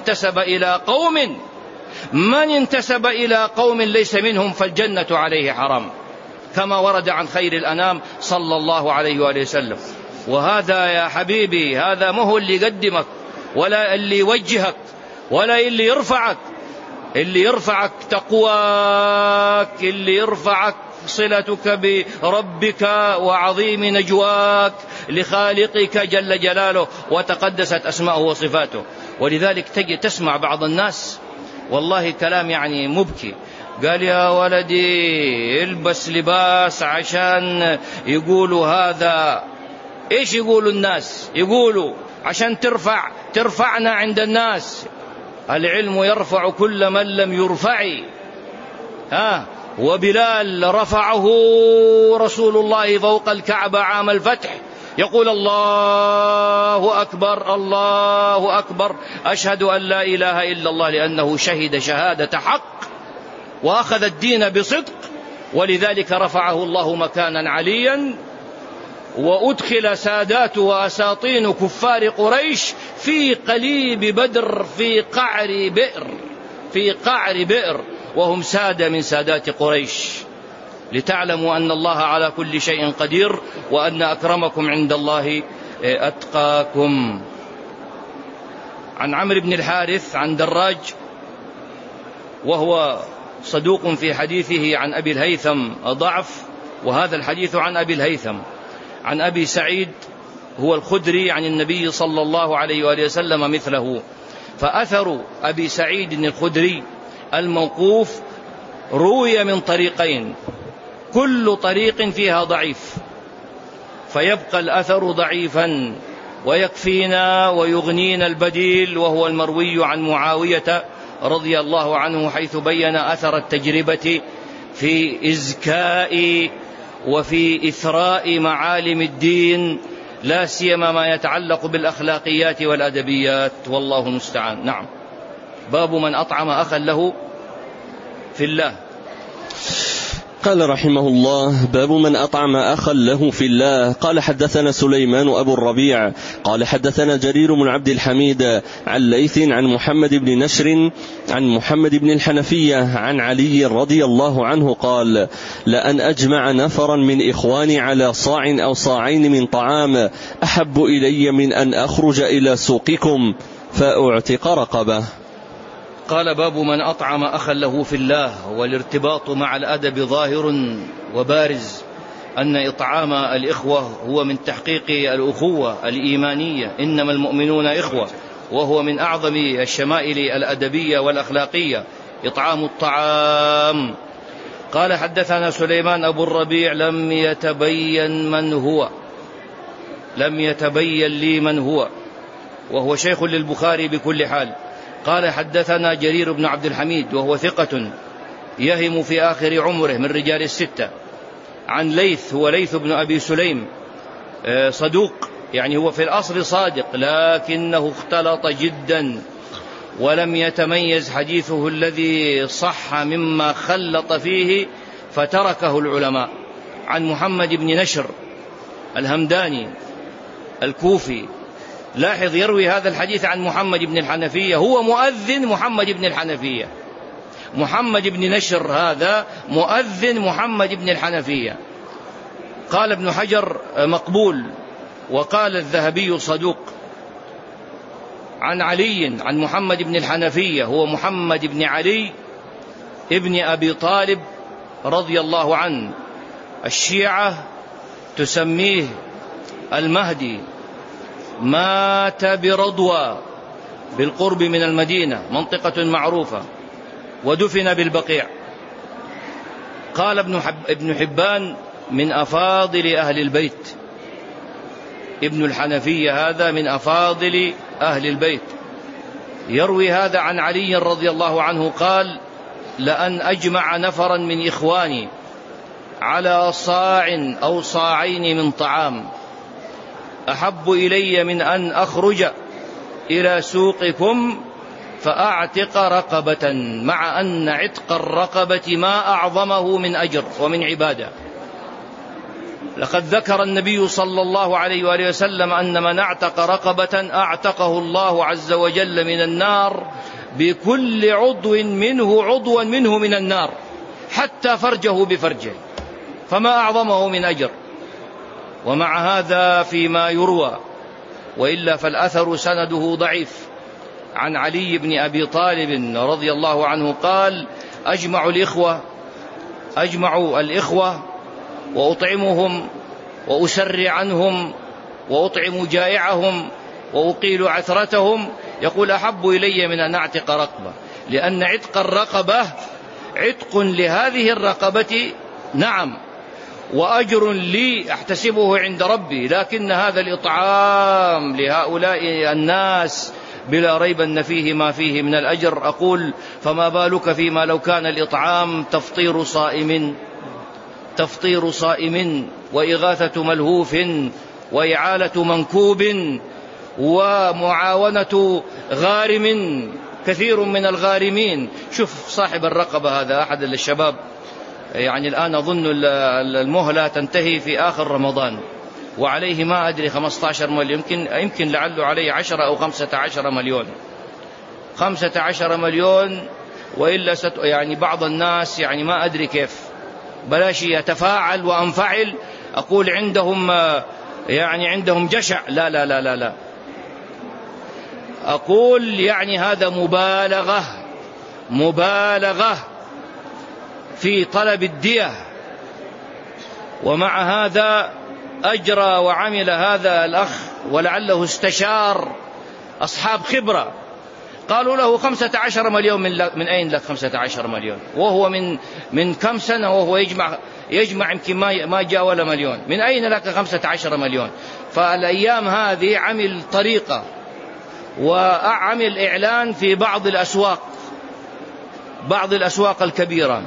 انتسب إلى قوم ليس منهم فالجنة عليه حرام، كما ورد عن خير الأنام صلى الله عليه وآله وسلم. وهذا يا حبيبي هذا ما هو اللي يقدمك ولا اللي يوجهك ولا اللي يرفعك. اللي يرفعك تقواك، اللي يرفعك صلتك بربك وعظيم نجواك لخالقك جل جلاله وتقدست أسماؤه وصفاته. ولذلك تجي تسمع بعض الناس والله كلام يعني مبكي، قال يا ولدي البس لباس عشان يقولوا هذا. ايش يقولوا الناس؟ يقولوا عشان ترفعنا عند الناس. العلم يرفع كل من لم يرفع. وبلال رفعه رسول الله فوق الكعبة عام الفتح، يقول الله أكبر الله أكبر أشهد أن لا إله إلا الله، لأنه شهد شهادة حق وأخذ الدين بصدق، ولذلك رفعه الله مكانا عليا. وأدخل سادات وأساطين كفار قريش في قليب بدر في قعر بئر وهم سادة من سادات قريش، لتعلموا أن الله على كل شيء قدير وأن أكرمكم عند الله أتقاكم. عن عمرو بن الحارث عن دراج، وهو صدوق في حديثه عن أبي الهيثم ضعف، وهذا الحديث عن أبي الهيثم. عن أبي سعيد هو الخدري عن النبي صلى الله عليه وآله وسلم مثله. فأثر أبي سعيد الخدري الموقوف روي من طريقين، كل طريق فيها ضعيف، فيبقى الأثر ضعيفا ويكفينا ويغنينا البديل، وهو المروي عن معاوية رضي الله عنه، حيث بين أثر التجربة في إزكاء وفي إثراء معالم الدين، لا سيما ما يتعلق بالأخلاقيات والأدبيات، والله المستعان. نعم. باب من أطعم أخا له في الله. قال رحمه الله: باب من أطعم أخا له في الله. قال حدثنا سليمان أبو الربيع قال حدثنا جرير بن عبد الحميد عن ليث عن محمد بن نشر عن محمد بن الحنفية عن علي رضي الله عنه قال: لأن أجمع نفرا من إخواني على صاع أو صاعين من طعام أحب إلي من أن أخرج إلى سوقكم فأعتق رقبة. قال: باب من أطعم أخا له في الله. والارتباط مع الأدب ظاهر وبارز أن إطعام الإخوة هو من تحقيق الأخوة الإيمانية، إنما المؤمنون إخوة، وهو من أعظم الشمائل الأدبية والأخلاقية إطعام الطعام. قال: حدثنا سليمان أبو الربيع لم يتبين لي من هو، وهو شيخ للبخاري بكل حال. قال: حدثنا جرير بن عبد الحميد وهو ثقة يهم في آخر عمره من رجال الستة، عن ليث، هو ليث بن أبي سليم، صدوق، يعني هو في الأصل صادق لكنه اختلط جدا ولم يتميز حديثه الذي صح مما خلط فيه فتركه العلماء. عن محمد بن نشر الهمداني الكوفي، لاحظ يروي هذا الحديث عن محمد بن الحنفية، هو مؤذن محمد بن الحنفية، محمد بن نشر هذا مؤذن محمد بن الحنفية. قال ابن حجر مقبول، وقال الذهبي صدوق. عن علي عن محمد بن الحنفية، هو محمد بن علي ابن أبي طالب رضي الله عنه، الشيعة تسميه المهدي، مات برضوى بالقرب من المدينة، منطقة معروفة، ودفن بالبقيع. قال ابن حبان: من أفاضل أهل البيت، ابن الحنفية هذا من أفاضل أهل البيت. يروي هذا عن علي رضي الله عنه قال: لأن أجمع نفرا من إخواني على صاع أو صاعين من طعام أحب إلي من أن أخرج إلى سوقكم فأعتق رقبة، مع أن عتق الرقبة ما أعظمه من أجر ومن عبادة. لقد ذكر النبي صلى الله عليه وآله وسلم أن من اعتق رقبة أعتقه الله عز وجل من النار بكل عضو منه من النار، حتى فرجه بفرجه، فما أعظمه من أجر. ومع هذا فيما يروى، وإلا فالأثر سنده ضعيف، عن علي بن أبي طالب رضي الله عنه قال: أجمع الإخوة وأطعمهم وأسرع عنهم وأطعم جائعهم وأقيل عثرتهم، يقول: أحب إلي من أن أعتق رقبة، لأن عتق الرقبة عتق لهذه الرقبة، نعم، وأجر لي أحتسبه عند ربي، لكن هذا الإطعام لهؤلاء الناس بلا ريب أن فيه ما فيه من الأجر. أقول: فما بالك فيما لو كان الإطعام تفطير صائم وإغاثة ملهوف وإعالة منكوب ومعاونة غارم، كثير من الغارمين. شوف صاحب الرقبة هذا أحد الشباب، يعني الآن أظن المهلة تنتهي في آخر رمضان، وعليه ما أدري 15 مليون، يمكن لعله عليه 10 أو 15 مليون، 15 مليون. وإلا يعني بعض الناس يعني ما أدري كيف بلاش يتفاعل وأنفعل، أقول عندهم جشع، لا لا لا لا لا، أقول يعني هذا مبالغة في طلب الدية. ومع هذا أجرى وعمل هذا الأخ، ولعله استشار أصحاب خبرة، قالوا له 15 مليون. من أين لك 15 مليون وهو من كم سنة وهو يجمع يمكن ما جاء ولا مليون؟ من أين لك 15 مليون؟ فالأيام هذه عمل طريقة وعمل إعلان في بعض الأسواق الكبيرة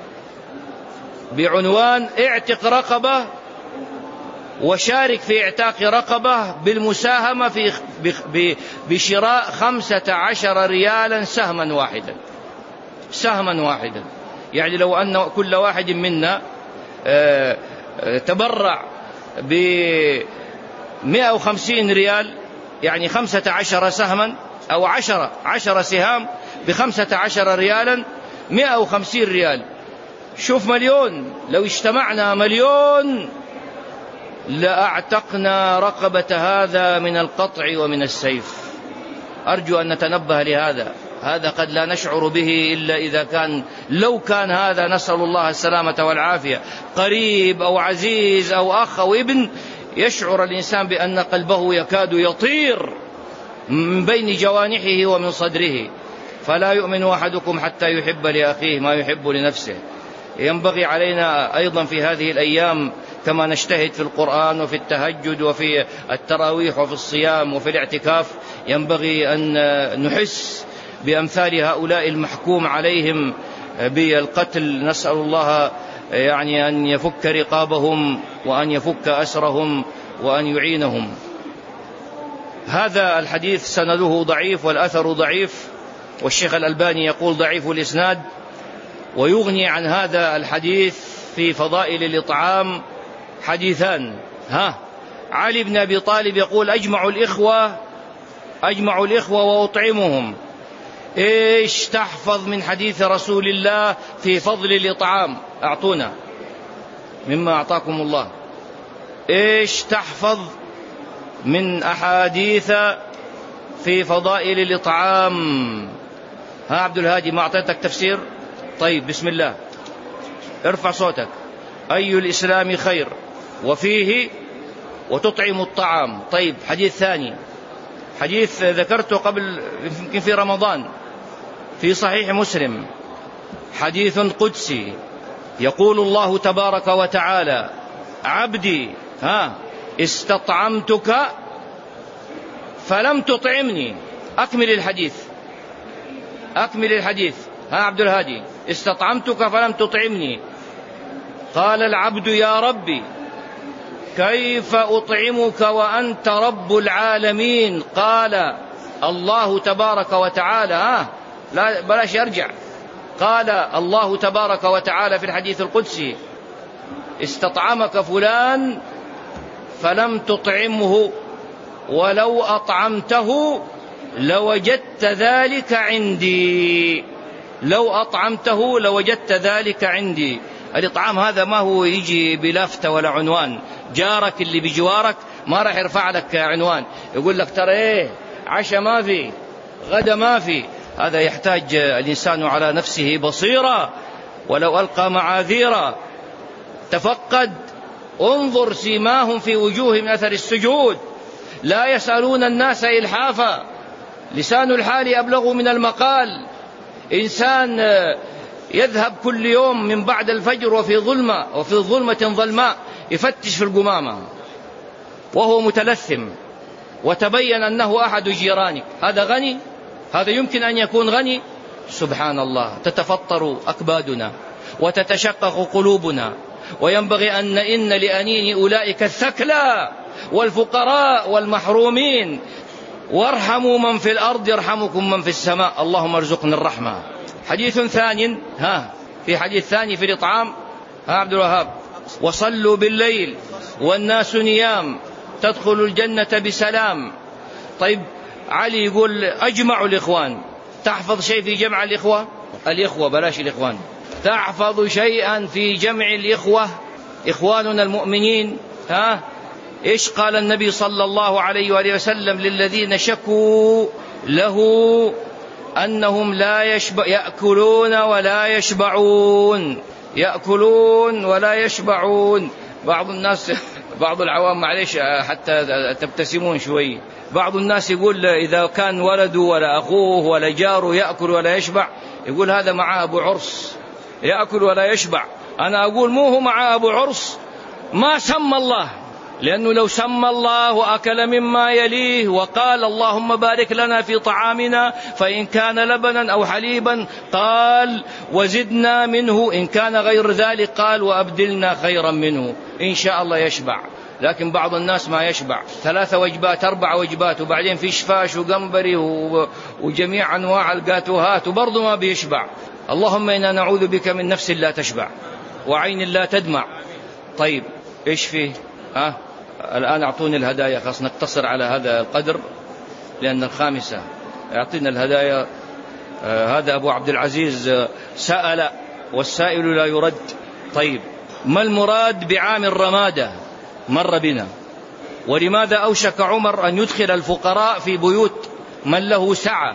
بعنوان: اعتق رقبة وشارك في اعتاق رقبة بالمساهمة بشراء 15 ريالا سهما واحدا. يعني لو أن كل واحد منا تبرع ب150 ريال، يعني 15 سهما، أو 10 سهام ب15 ريالا، 150 ريال. شوف مليون، لو اجتمعنا مليون لأعتقنا رقبة هذا من القطع ومن السيف. أرجو أن نتنبه لهذا. هذا قد لا نشعر به إلا إذا كان، لو كان هذا نسأل الله السلامة والعافية قريب أو عزيز أو أخ أو ابن، يشعر الإنسان بأن قلبه يكاد يطير من بين جوانحه ومن صدره. فلا يؤمن أحدكم حتى يحب لأخيه ما يحب لنفسه. ينبغي علينا أيضا في هذه الأيام كما نجتهد في القرآن وفي التهجد وفي التراويح وفي الصيام وفي الاعتكاف، ينبغي أن نحس بأمثال هؤلاء المحكوم عليهم بالقتل. نسأل الله يعني أن يفك رقابهم وأن يفك أسرهم وأن يعينهم. هذا الحديث سنده ضعيف والأثر ضعيف، والشيخ الألباني يقول ضعيف الإسناد. ويغني عن هذا الحديث في فضائل الإطعام حديثان. علي بن أبي طالب يقول أجمع الإخوة وأطعمهم. إيش تحفظ من حديث رسول الله في فضل الإطعام؟ أعطونا مما أعطاكم الله. إيش تحفظ من أحاديث في فضائل الإطعام؟ عبد الهادي ما أعطيتك تفسير؟ طيب بسم الله، ارفع صوتك. أي الإسلام خير وفيه وتطعم الطعام. طيب حديث ثاني، حديث ذكرته قبل يمكن في رمضان في صحيح مسلم، حديث قدسي يقول الله تبارك وتعالى: عبدي استطعمتك فلم تطعمني. أكمل الحديث. عبد الهادي، استطعمتك فلم تطعمني. قال العبد: يا ربي كيف أطعمك وأنت رب العالمين؟ قال الله تبارك وتعالى لا بلاش يرجع. قال الله تبارك وتعالى في الحديث القدسي: استطعمك فلان فلم تطعمه ولو أطعمته لوجدت ذلك عندي. لو أطعمته لوجدت ذلك عندي. الإطعام هذا ما هو يجي بلافتة ولا عنوان. جارك اللي بجوارك ما راح يرفع لك عنوان يقول لك ترى عشاء ما في، غدا ما في. هذا يحتاج الإنسان على نفسه بصيرة ولو ألقى معاذيرا. تفقد، انظر سيماهم في وجوه من أثر السجود، لا يسألون الناس إلحافا. لسان الحال أبلغ من المقال. إنسان يذهب كل يوم من بعد الفجر وفي ظلمة ظلماء يفتش في القمامة وهو متلثم، وتبين أنه أحد جيرانك. هذا غني؟ هذا يمكن أن يكون غني؟ سبحان الله. تتفطر أكبادنا وتتشقق قلوبنا، وينبغي أن إن لأنين أولئك الثكلى والفقراء والمحرومين. وارحموا من في الأرض يرحمكم من في السماء. اللهم ارزقنا الرحمة. حديث ثاني، في حديث ثاني في الإطعام، عبد الوهاب: وصلوا بالليل والناس نيام تدخلوا الجنة بسلام. طيب علي يقول أجمع الإخوان. تحفظ شيء في جمع الإخوة بلاش الإخوان. تحفظ شيئا في جمع الإخوة، إخواننا المؤمنين؟ إيش قال النبي صلى الله عليه وآله وسلم للذين شكوا له أنهم يأكلون ولا يشبعون. بعض الناس، بعض العوام، معليش حتى تبتسمون شوي، بعض الناس يقول إذا كان ولده ولا أخوه ولا جاره يأكل ولا يشبع، يقول هذا معاه أبو عرس يأكل ولا يشبع. أنا أقول مو هو معاه أبو عرس، ما سمى الله، لأنه لو سمى الله وأكل مما يليه وقال اللهم بارك لنا في طعامنا، فإن كان لبنا أو حليبا قال وزدنا منه، إن كان غير ذلك قال وأبدلنا خيرا منه، إن شاء الله يشبع. لكن بعض الناس ما يشبع، 3 وجبات 4 وجبات، وبعدين في شفاش وقنبري وجميع أنواع القاتوهات وبرضه ما بيشبع. اللهم إنا نعوذ بك من نفس لا تشبع وعين لا تدمع. طيب إيش فيه؟ الآن أعطوني الهدايا، خاص نقتصر على هذا القدر لأن الخامسة يعطينا الهدايا. هذا أبو عبد العزيز سأل والسائل لا يرد. طيب ما المراد بعام الرمادة؟ مر بنا. ولماذا أوشك عمر أن يدخل الفقراء في بيوت من له سعة؟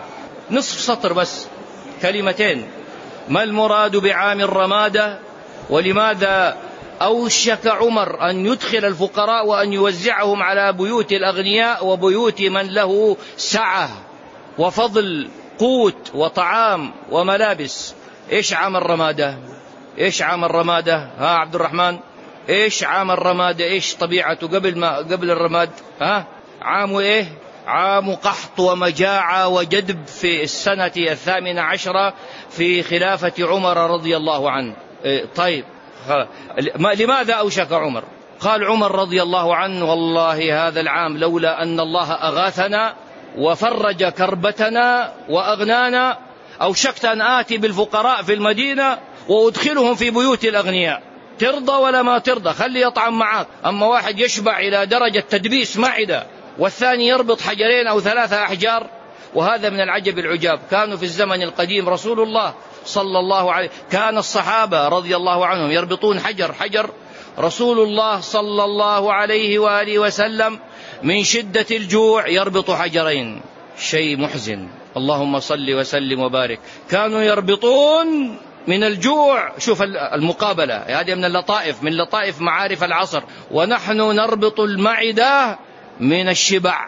نصف سطر بس، كلمتين: ما المراد بعام الرمادة؟ ولماذا أوشك عمر أن يدخل الفقراء وأن يوزعهم على بيوت الأغنياء وبيوت من له سعة وفضل قوت وطعام وملابس؟ إيش عام الرمادة؟ إيش عام الرمادة؟ ها عبد الرحمن، إيش عام الرمادة؟ إيش طبيعته قبل الرماد؟ ها عام إيه؟ عام قحط ومجاعة وجدب في السنة 18 في خلافة عمر رضي الله عنه. طيب، لماذا أوشك عمر؟ قال عمر رضي الله عنه: والله هذا العام لولا أن الله أغاثنا وفرج كربتنا وأغنانا أوشكت أن آتي بالفقراء في المدينة وأدخلهم في بيوت الأغنياء. ترضى ولا ما ترضى؟ خلي يطعم معك. أما واحد يشبع إلى درجة تدبيس معدة والثاني يربط حجرين أو 3 أحجار، وهذا من العجب العجاب. كانوا في الزمن القديم رسول الله صلى الله عليه، كان الصحابة رضي الله عنهم يربطون حجر، رسول الله صلى الله عليه وآله وسلم من شدة الجوع يربط حجرين. شيء محزن. اللهم صل وسلم وبارك. كانوا يربطون من الجوع. شوف المقابلة، هذه من لطائف معارف العصر. ونحن نربط المعدة من الشبع.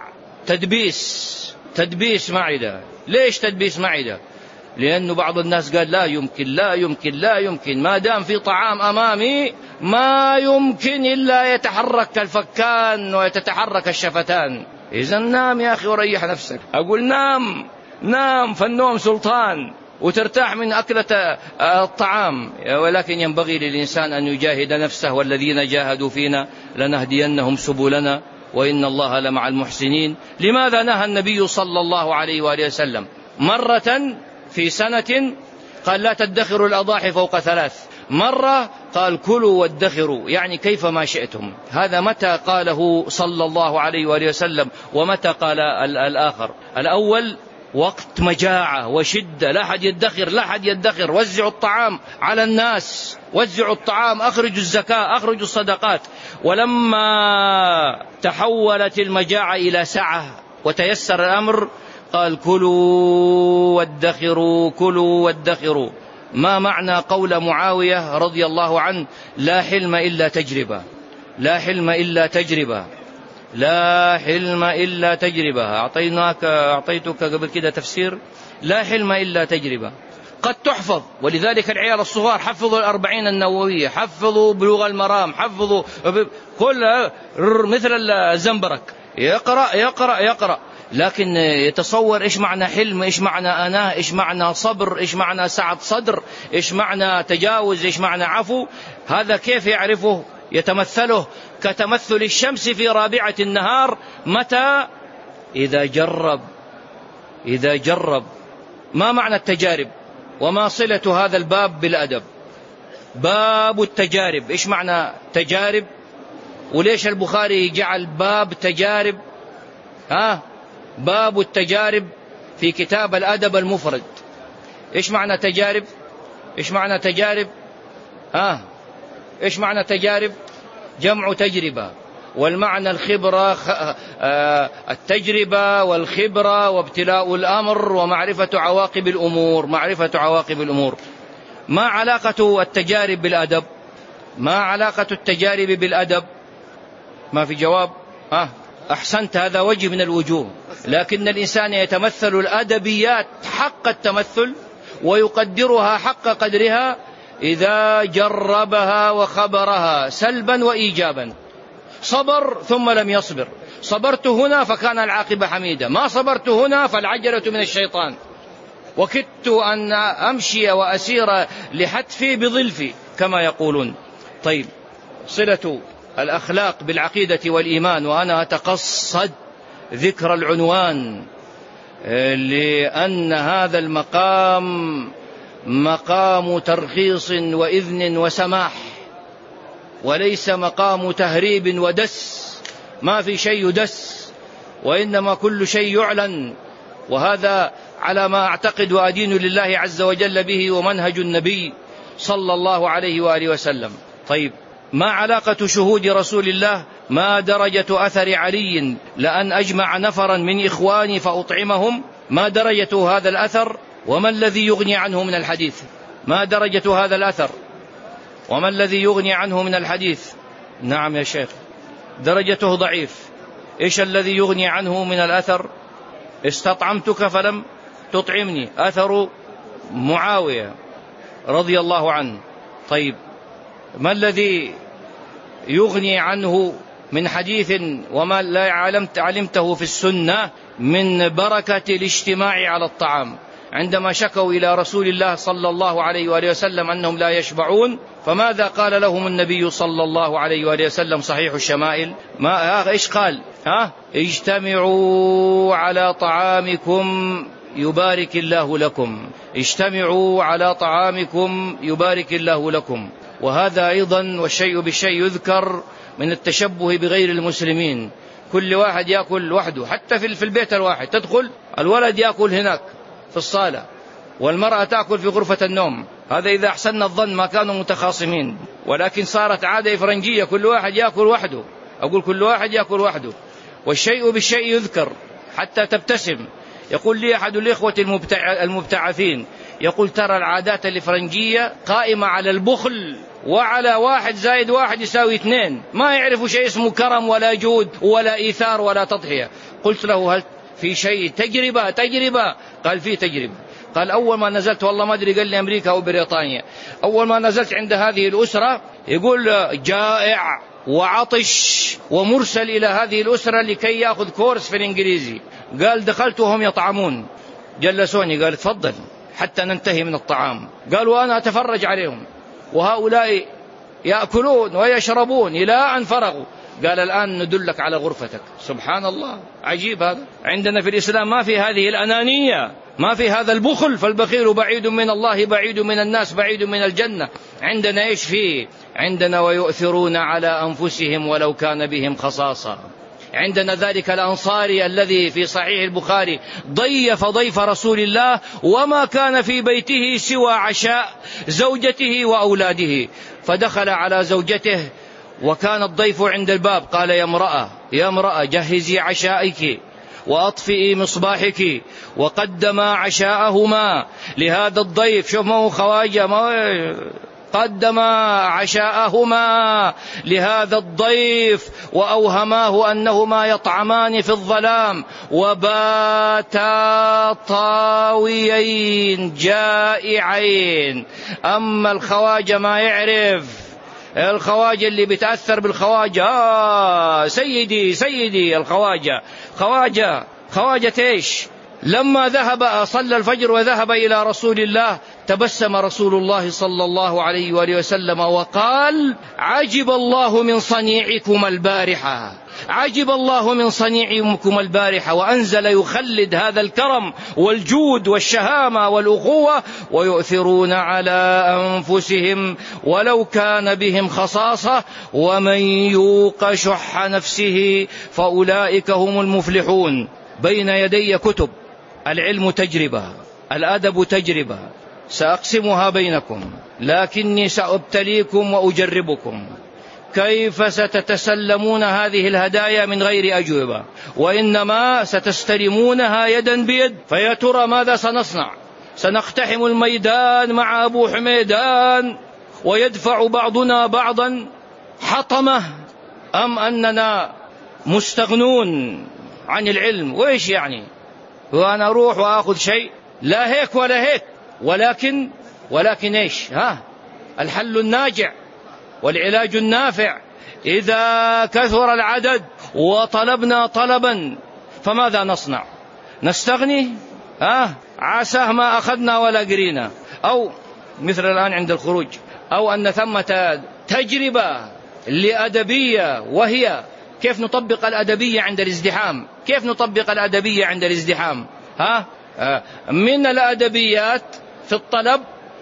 تدبيس معدة. ليش تدبيس معدة؟ لأنه بعض الناس قال لا يمكن ما دام في طعام أمامي ما يمكن إلا يتحرك الفكان ويتحرك الشفتان. إذا نام يا أخي وريح نفسك. أقول نام، فالنوم سلطان، وترتاح من أكلة الطعام. ولكن ينبغي للإنسان أن يجاهد نفسه، والذين جاهدوا فينا لنهدينهم سبلنا وإن الله لمع المحسنين. لماذا نهى النبي صلى الله عليه وآله وسلم مرة في سنة قال: لا تدخروا الأضاحي فوق 3، مرة قال: كلوا وادخروا، يعني كيف ما شئتم. هذا متى قاله صلى الله عليه وآله وسلم ومتى قال الآخر؟ الأول وقت مجاعة وشدة، لا أحد يدخر. وزعوا الطعام على الناس، وزعوا الطعام، أخرجوا الزكاة، أخرجوا الصدقات. ولما تحولت المجاعة إلى سعة وتيسر الأمر قال: كلوا وادخروا. ما معنى قول معاوية رضي الله عنه: لا حلم إلا تجربة. أعطيتك قبل كده تفسير لا حلم إلا تجربة. قد تحفظ، ولذلك العيال الصغار حفظوا 40 النووية، حفظوا بلوغ المرام، حفظوا كل مثل الزنبرك، يقرأ، لكن يتصور إيش معنى حلم، إيش معنى أناه، إيش معنى صبر، إيش معنى سعة صدر، إيش معنى تجاوز، إيش معنى عفو. هذا كيف يعرفه؟ يتمثله كتمثل الشمس في رابعة النهار. متى؟ إذا جرب. ما معنى التجارب؟ وما صلة هذا الباب بالأدب؟ باب التجارب، إيش معنى تجارب؟ وليش البخاري جعل باب تجارب؟ باب التجارب في كتاب الأدب المفرد. إيش معنى تجارب؟ إيش معنى تجارب؟ جمع تجربة، والمعنى الخبرة، التجربة والخبرة وابتلاء الأمر ومعرفة عواقب الأمور. ما علاقة التجارب بالأدب؟ ما في جواب. أحسنت، هذا وجه من الوجوه. لكن الإنسان يتمثل الأدبيات حق التمثل ويقدرها حق قدرها إذا جربها وخبرها سلبا وإيجابا. صبر ثم لم يصبر. صبرت هنا فكان العاقبة حميدة، ما صبرت هنا فالعجلة من الشيطان. وكدت أن أمشي وأسير لحتفي بظلفي كما يقولون. طيب، صلة الأخلاق بالعقيدة والإيمان. وأنا أتقصد ذكر العنوان لأن هذا المقام مقام ترخيص وإذن وسماح، وليس مقام تهريب ودس. ما في شيء يدس، وإنما كل شيء يعلن. وهذا على ما أعتقد وأدين لله عز وجل به ومنهج النبي صلى الله عليه وآله وسلم. طيب، ما علاقة شهود رسول الله؟ ما درجة أثر علي لأن أجمع نفرا من إخواني فأطعمهم ما درجة هذا الأثر وما الذي يغني عنه من الحديث؟ ما درجة هذا الأثر وما الذي يغني عنه من الحديث؟ نعم يا شيخ، درجته ضعيف. إيش الذي يغني عنه من الأثر؟ استطعمتك فلم تطعمني، أثر معاوية رضي الله عنه. طيب ما الذي يغني عنه من حديث وما لا علمته في السنة من بركة الاجتماع على الطعام؟ عندما شكوا إلى رسول الله صلى الله عليه وآله وسلم أنهم لا يشبعون، فماذا قال لهم النبي صلى الله عليه وآله وسلم؟ صحيح الشمائل، ما إيش قال؟ اجتمعوا على طعامكم يبارك الله لكم، اجتمعوا على طعامكم يبارك الله لكم. وهذا أيضا والشيء بالشيء يذكر من التشبه بغير المسلمين. كل واحد يأكل وحده، حتى في البيت الواحد تدخل الولد يأكل هناك في الصالة والمرأة تأكل في غرفة النوم. هذا إذا أحسن الظن ما كانوا متخاصمين، ولكن صارت عادة إفرنجية، كل واحد يأكل وحده. أقول كل واحد يأكل وحده. والشيء بالشيء يذكر حتى تبتسم. يقول لي أحد الإخوة المبتعثين، يقول ترى العادات الإفرنجية قائمة على البخل وعلى 1 زائد 1 يساوي 2، ما يعرفوا شيء اسمه كرم ولا جود ولا إيثار ولا تضحية. قلت له هل في شيء تجربة؟ قال في تجربة. قال أول ما نزلت، والله ما أدري، قال لي أمريكا أو بريطانيا، أول ما نزلت عند هذه الأسرة يقول جائع وعطش ومرسل إلى هذه الأسرة لكي يأخذ كورس في الإنجليزي. قال دخلت وهم يطعمون، جلسوني، قال تفضل حتى ننتهي من الطعام. قال وأنا أتفرج عليهم وهؤلاء يأكلون ويشربون إلى أن فرغوا. قال الآن ندلك على غرفتك. سبحان الله، عجيب هذا. عندنا في الإسلام ما في هذه الأنانية، ما في هذا البخل، فالبخيل بعيد من الله، بعيد من الناس، بعيد من الجنة. عندنا إيش فيه؟ عندنا ويؤثرون على أنفسهم ولو كان بهم خصاصة. عندنا ذلك الأنصاري الذي في صحيح البخاري ضيف رسول الله وما كان في بيته سوى عشاء زوجته وأولاده، فدخل على زوجته وكان الضيف عند الباب، قال يا امرأة جهزي عشائك وأطفئي مصباحك. وقدم عشاءهما لهذا الضيف. شوف، ما هو خواجة، قدم عشاءهما لهذا الضيف وأوهماه أنهما يطعمان في الظلام، وباتا طاويين جائعين. أما الخواجة ما يعرف، الخواجة اللي بتأثر بالخواجة، سيدي خواجة ايش؟ لما ذهب صلى الفجر وذهب إلى رسول الله، تبسم رسول الله صلى الله عليه وآله وسلم وقال عجب الله من صنيعكم البارحة. وأنزل يخلد هذا الكرم والجود والشهامة والأخوة. ويؤثرون على أنفسهم ولو كان بهم خصاصة ومن يوق شح نفسه فأولئك هم المفلحون. بين يدي كتب، العلم تجربة، الأدب تجربة، سأقسمها بينكم، لكني سأبتليكم وأجربكم كيف ستتسلمون هذه الهدايا من غير أجوبة، وإنما ستستلمونها يدا بيد. فيا ترى ماذا سنصنع؟ سنقتحم الميدان مع أبو حميدان ويدفع بعضنا بعضا حطمة، أم أننا مستغنون عن العلم؟ وإيش يعني؟ وأنا أروح وأخذ شيء؟ لا هيك ولا هيك، ولكن إيش؟ الحل الناجع والعلاج النافع. إذا كثر العدد وطلبنا طلبا فماذا نصنع؟ نستغني؟ عساه ما أخذنا ولا قرينا. أو مثل الآن عند الخروج، أو أن ثمة تجربة لأدبية، وهي كيف نطبق الأدبية عند الازدحام. من الأدبيات في الطلب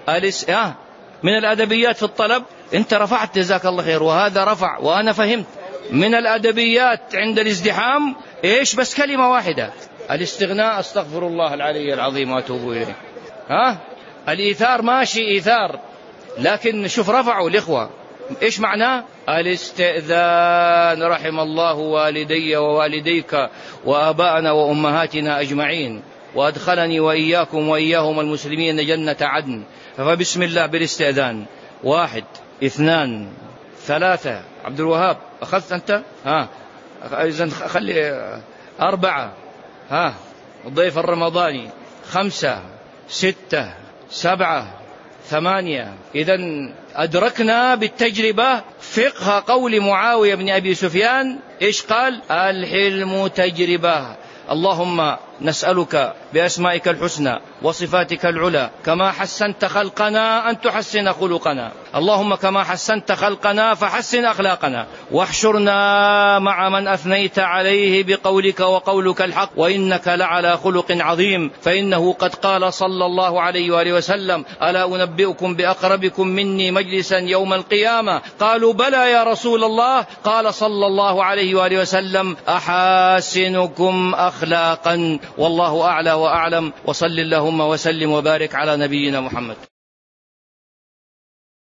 أنت رفعت، جزاك الله خير، وهذا رفع وأنا فهمت. من الأدبيات عند الازدحام إيش؟ بس كلمة واحدة، الاستغناء، أستغفر الله العلي العظيم وأتوب إليه. الإيثار ماشي إيثار، لكن شوف رفعوا الإخوة، إيش معناه؟ الاستئذان، رحم الله والدي ووالديك وآباءنا وأمهاتنا أجمعين. وأدخلني وإياكم وإياهم المسلمين جنة عدن. فبسم الله بالاستئذان. 1 2 3. عبد الوهاب أخذت أنت؟ إذن خلي 4. الضيف الرمضاني 5 6 7 8. إذن أدركنا بالتجربة فقه قول معاوية بن أبي سفيان. إيش قال؟ الحلم تجربة. اللهم نسألك بأسمائك الحسنى وصفاتك العلى كما حسنت خلقنا أن تحسن خلقنا. اللهم كما حسنت خلقنا فحسن أخلاقنا، واحشرنا مع من أثنيت عليه بقولك وقولك الحق، وإنك لعلى خلق عظيم. فإنه قد قال صلى الله عليه وآله وسلم: ألا أنبئكم بأقربكم مني مجلسا يوم القيامة؟ قالوا: بلى يا رسول الله. قال صلى الله عليه وآله وسلم: أحاسنكم أخلاقا. والله أعلى وأعلم، وصل اللهم وسلم وبارك على نبينا محمد.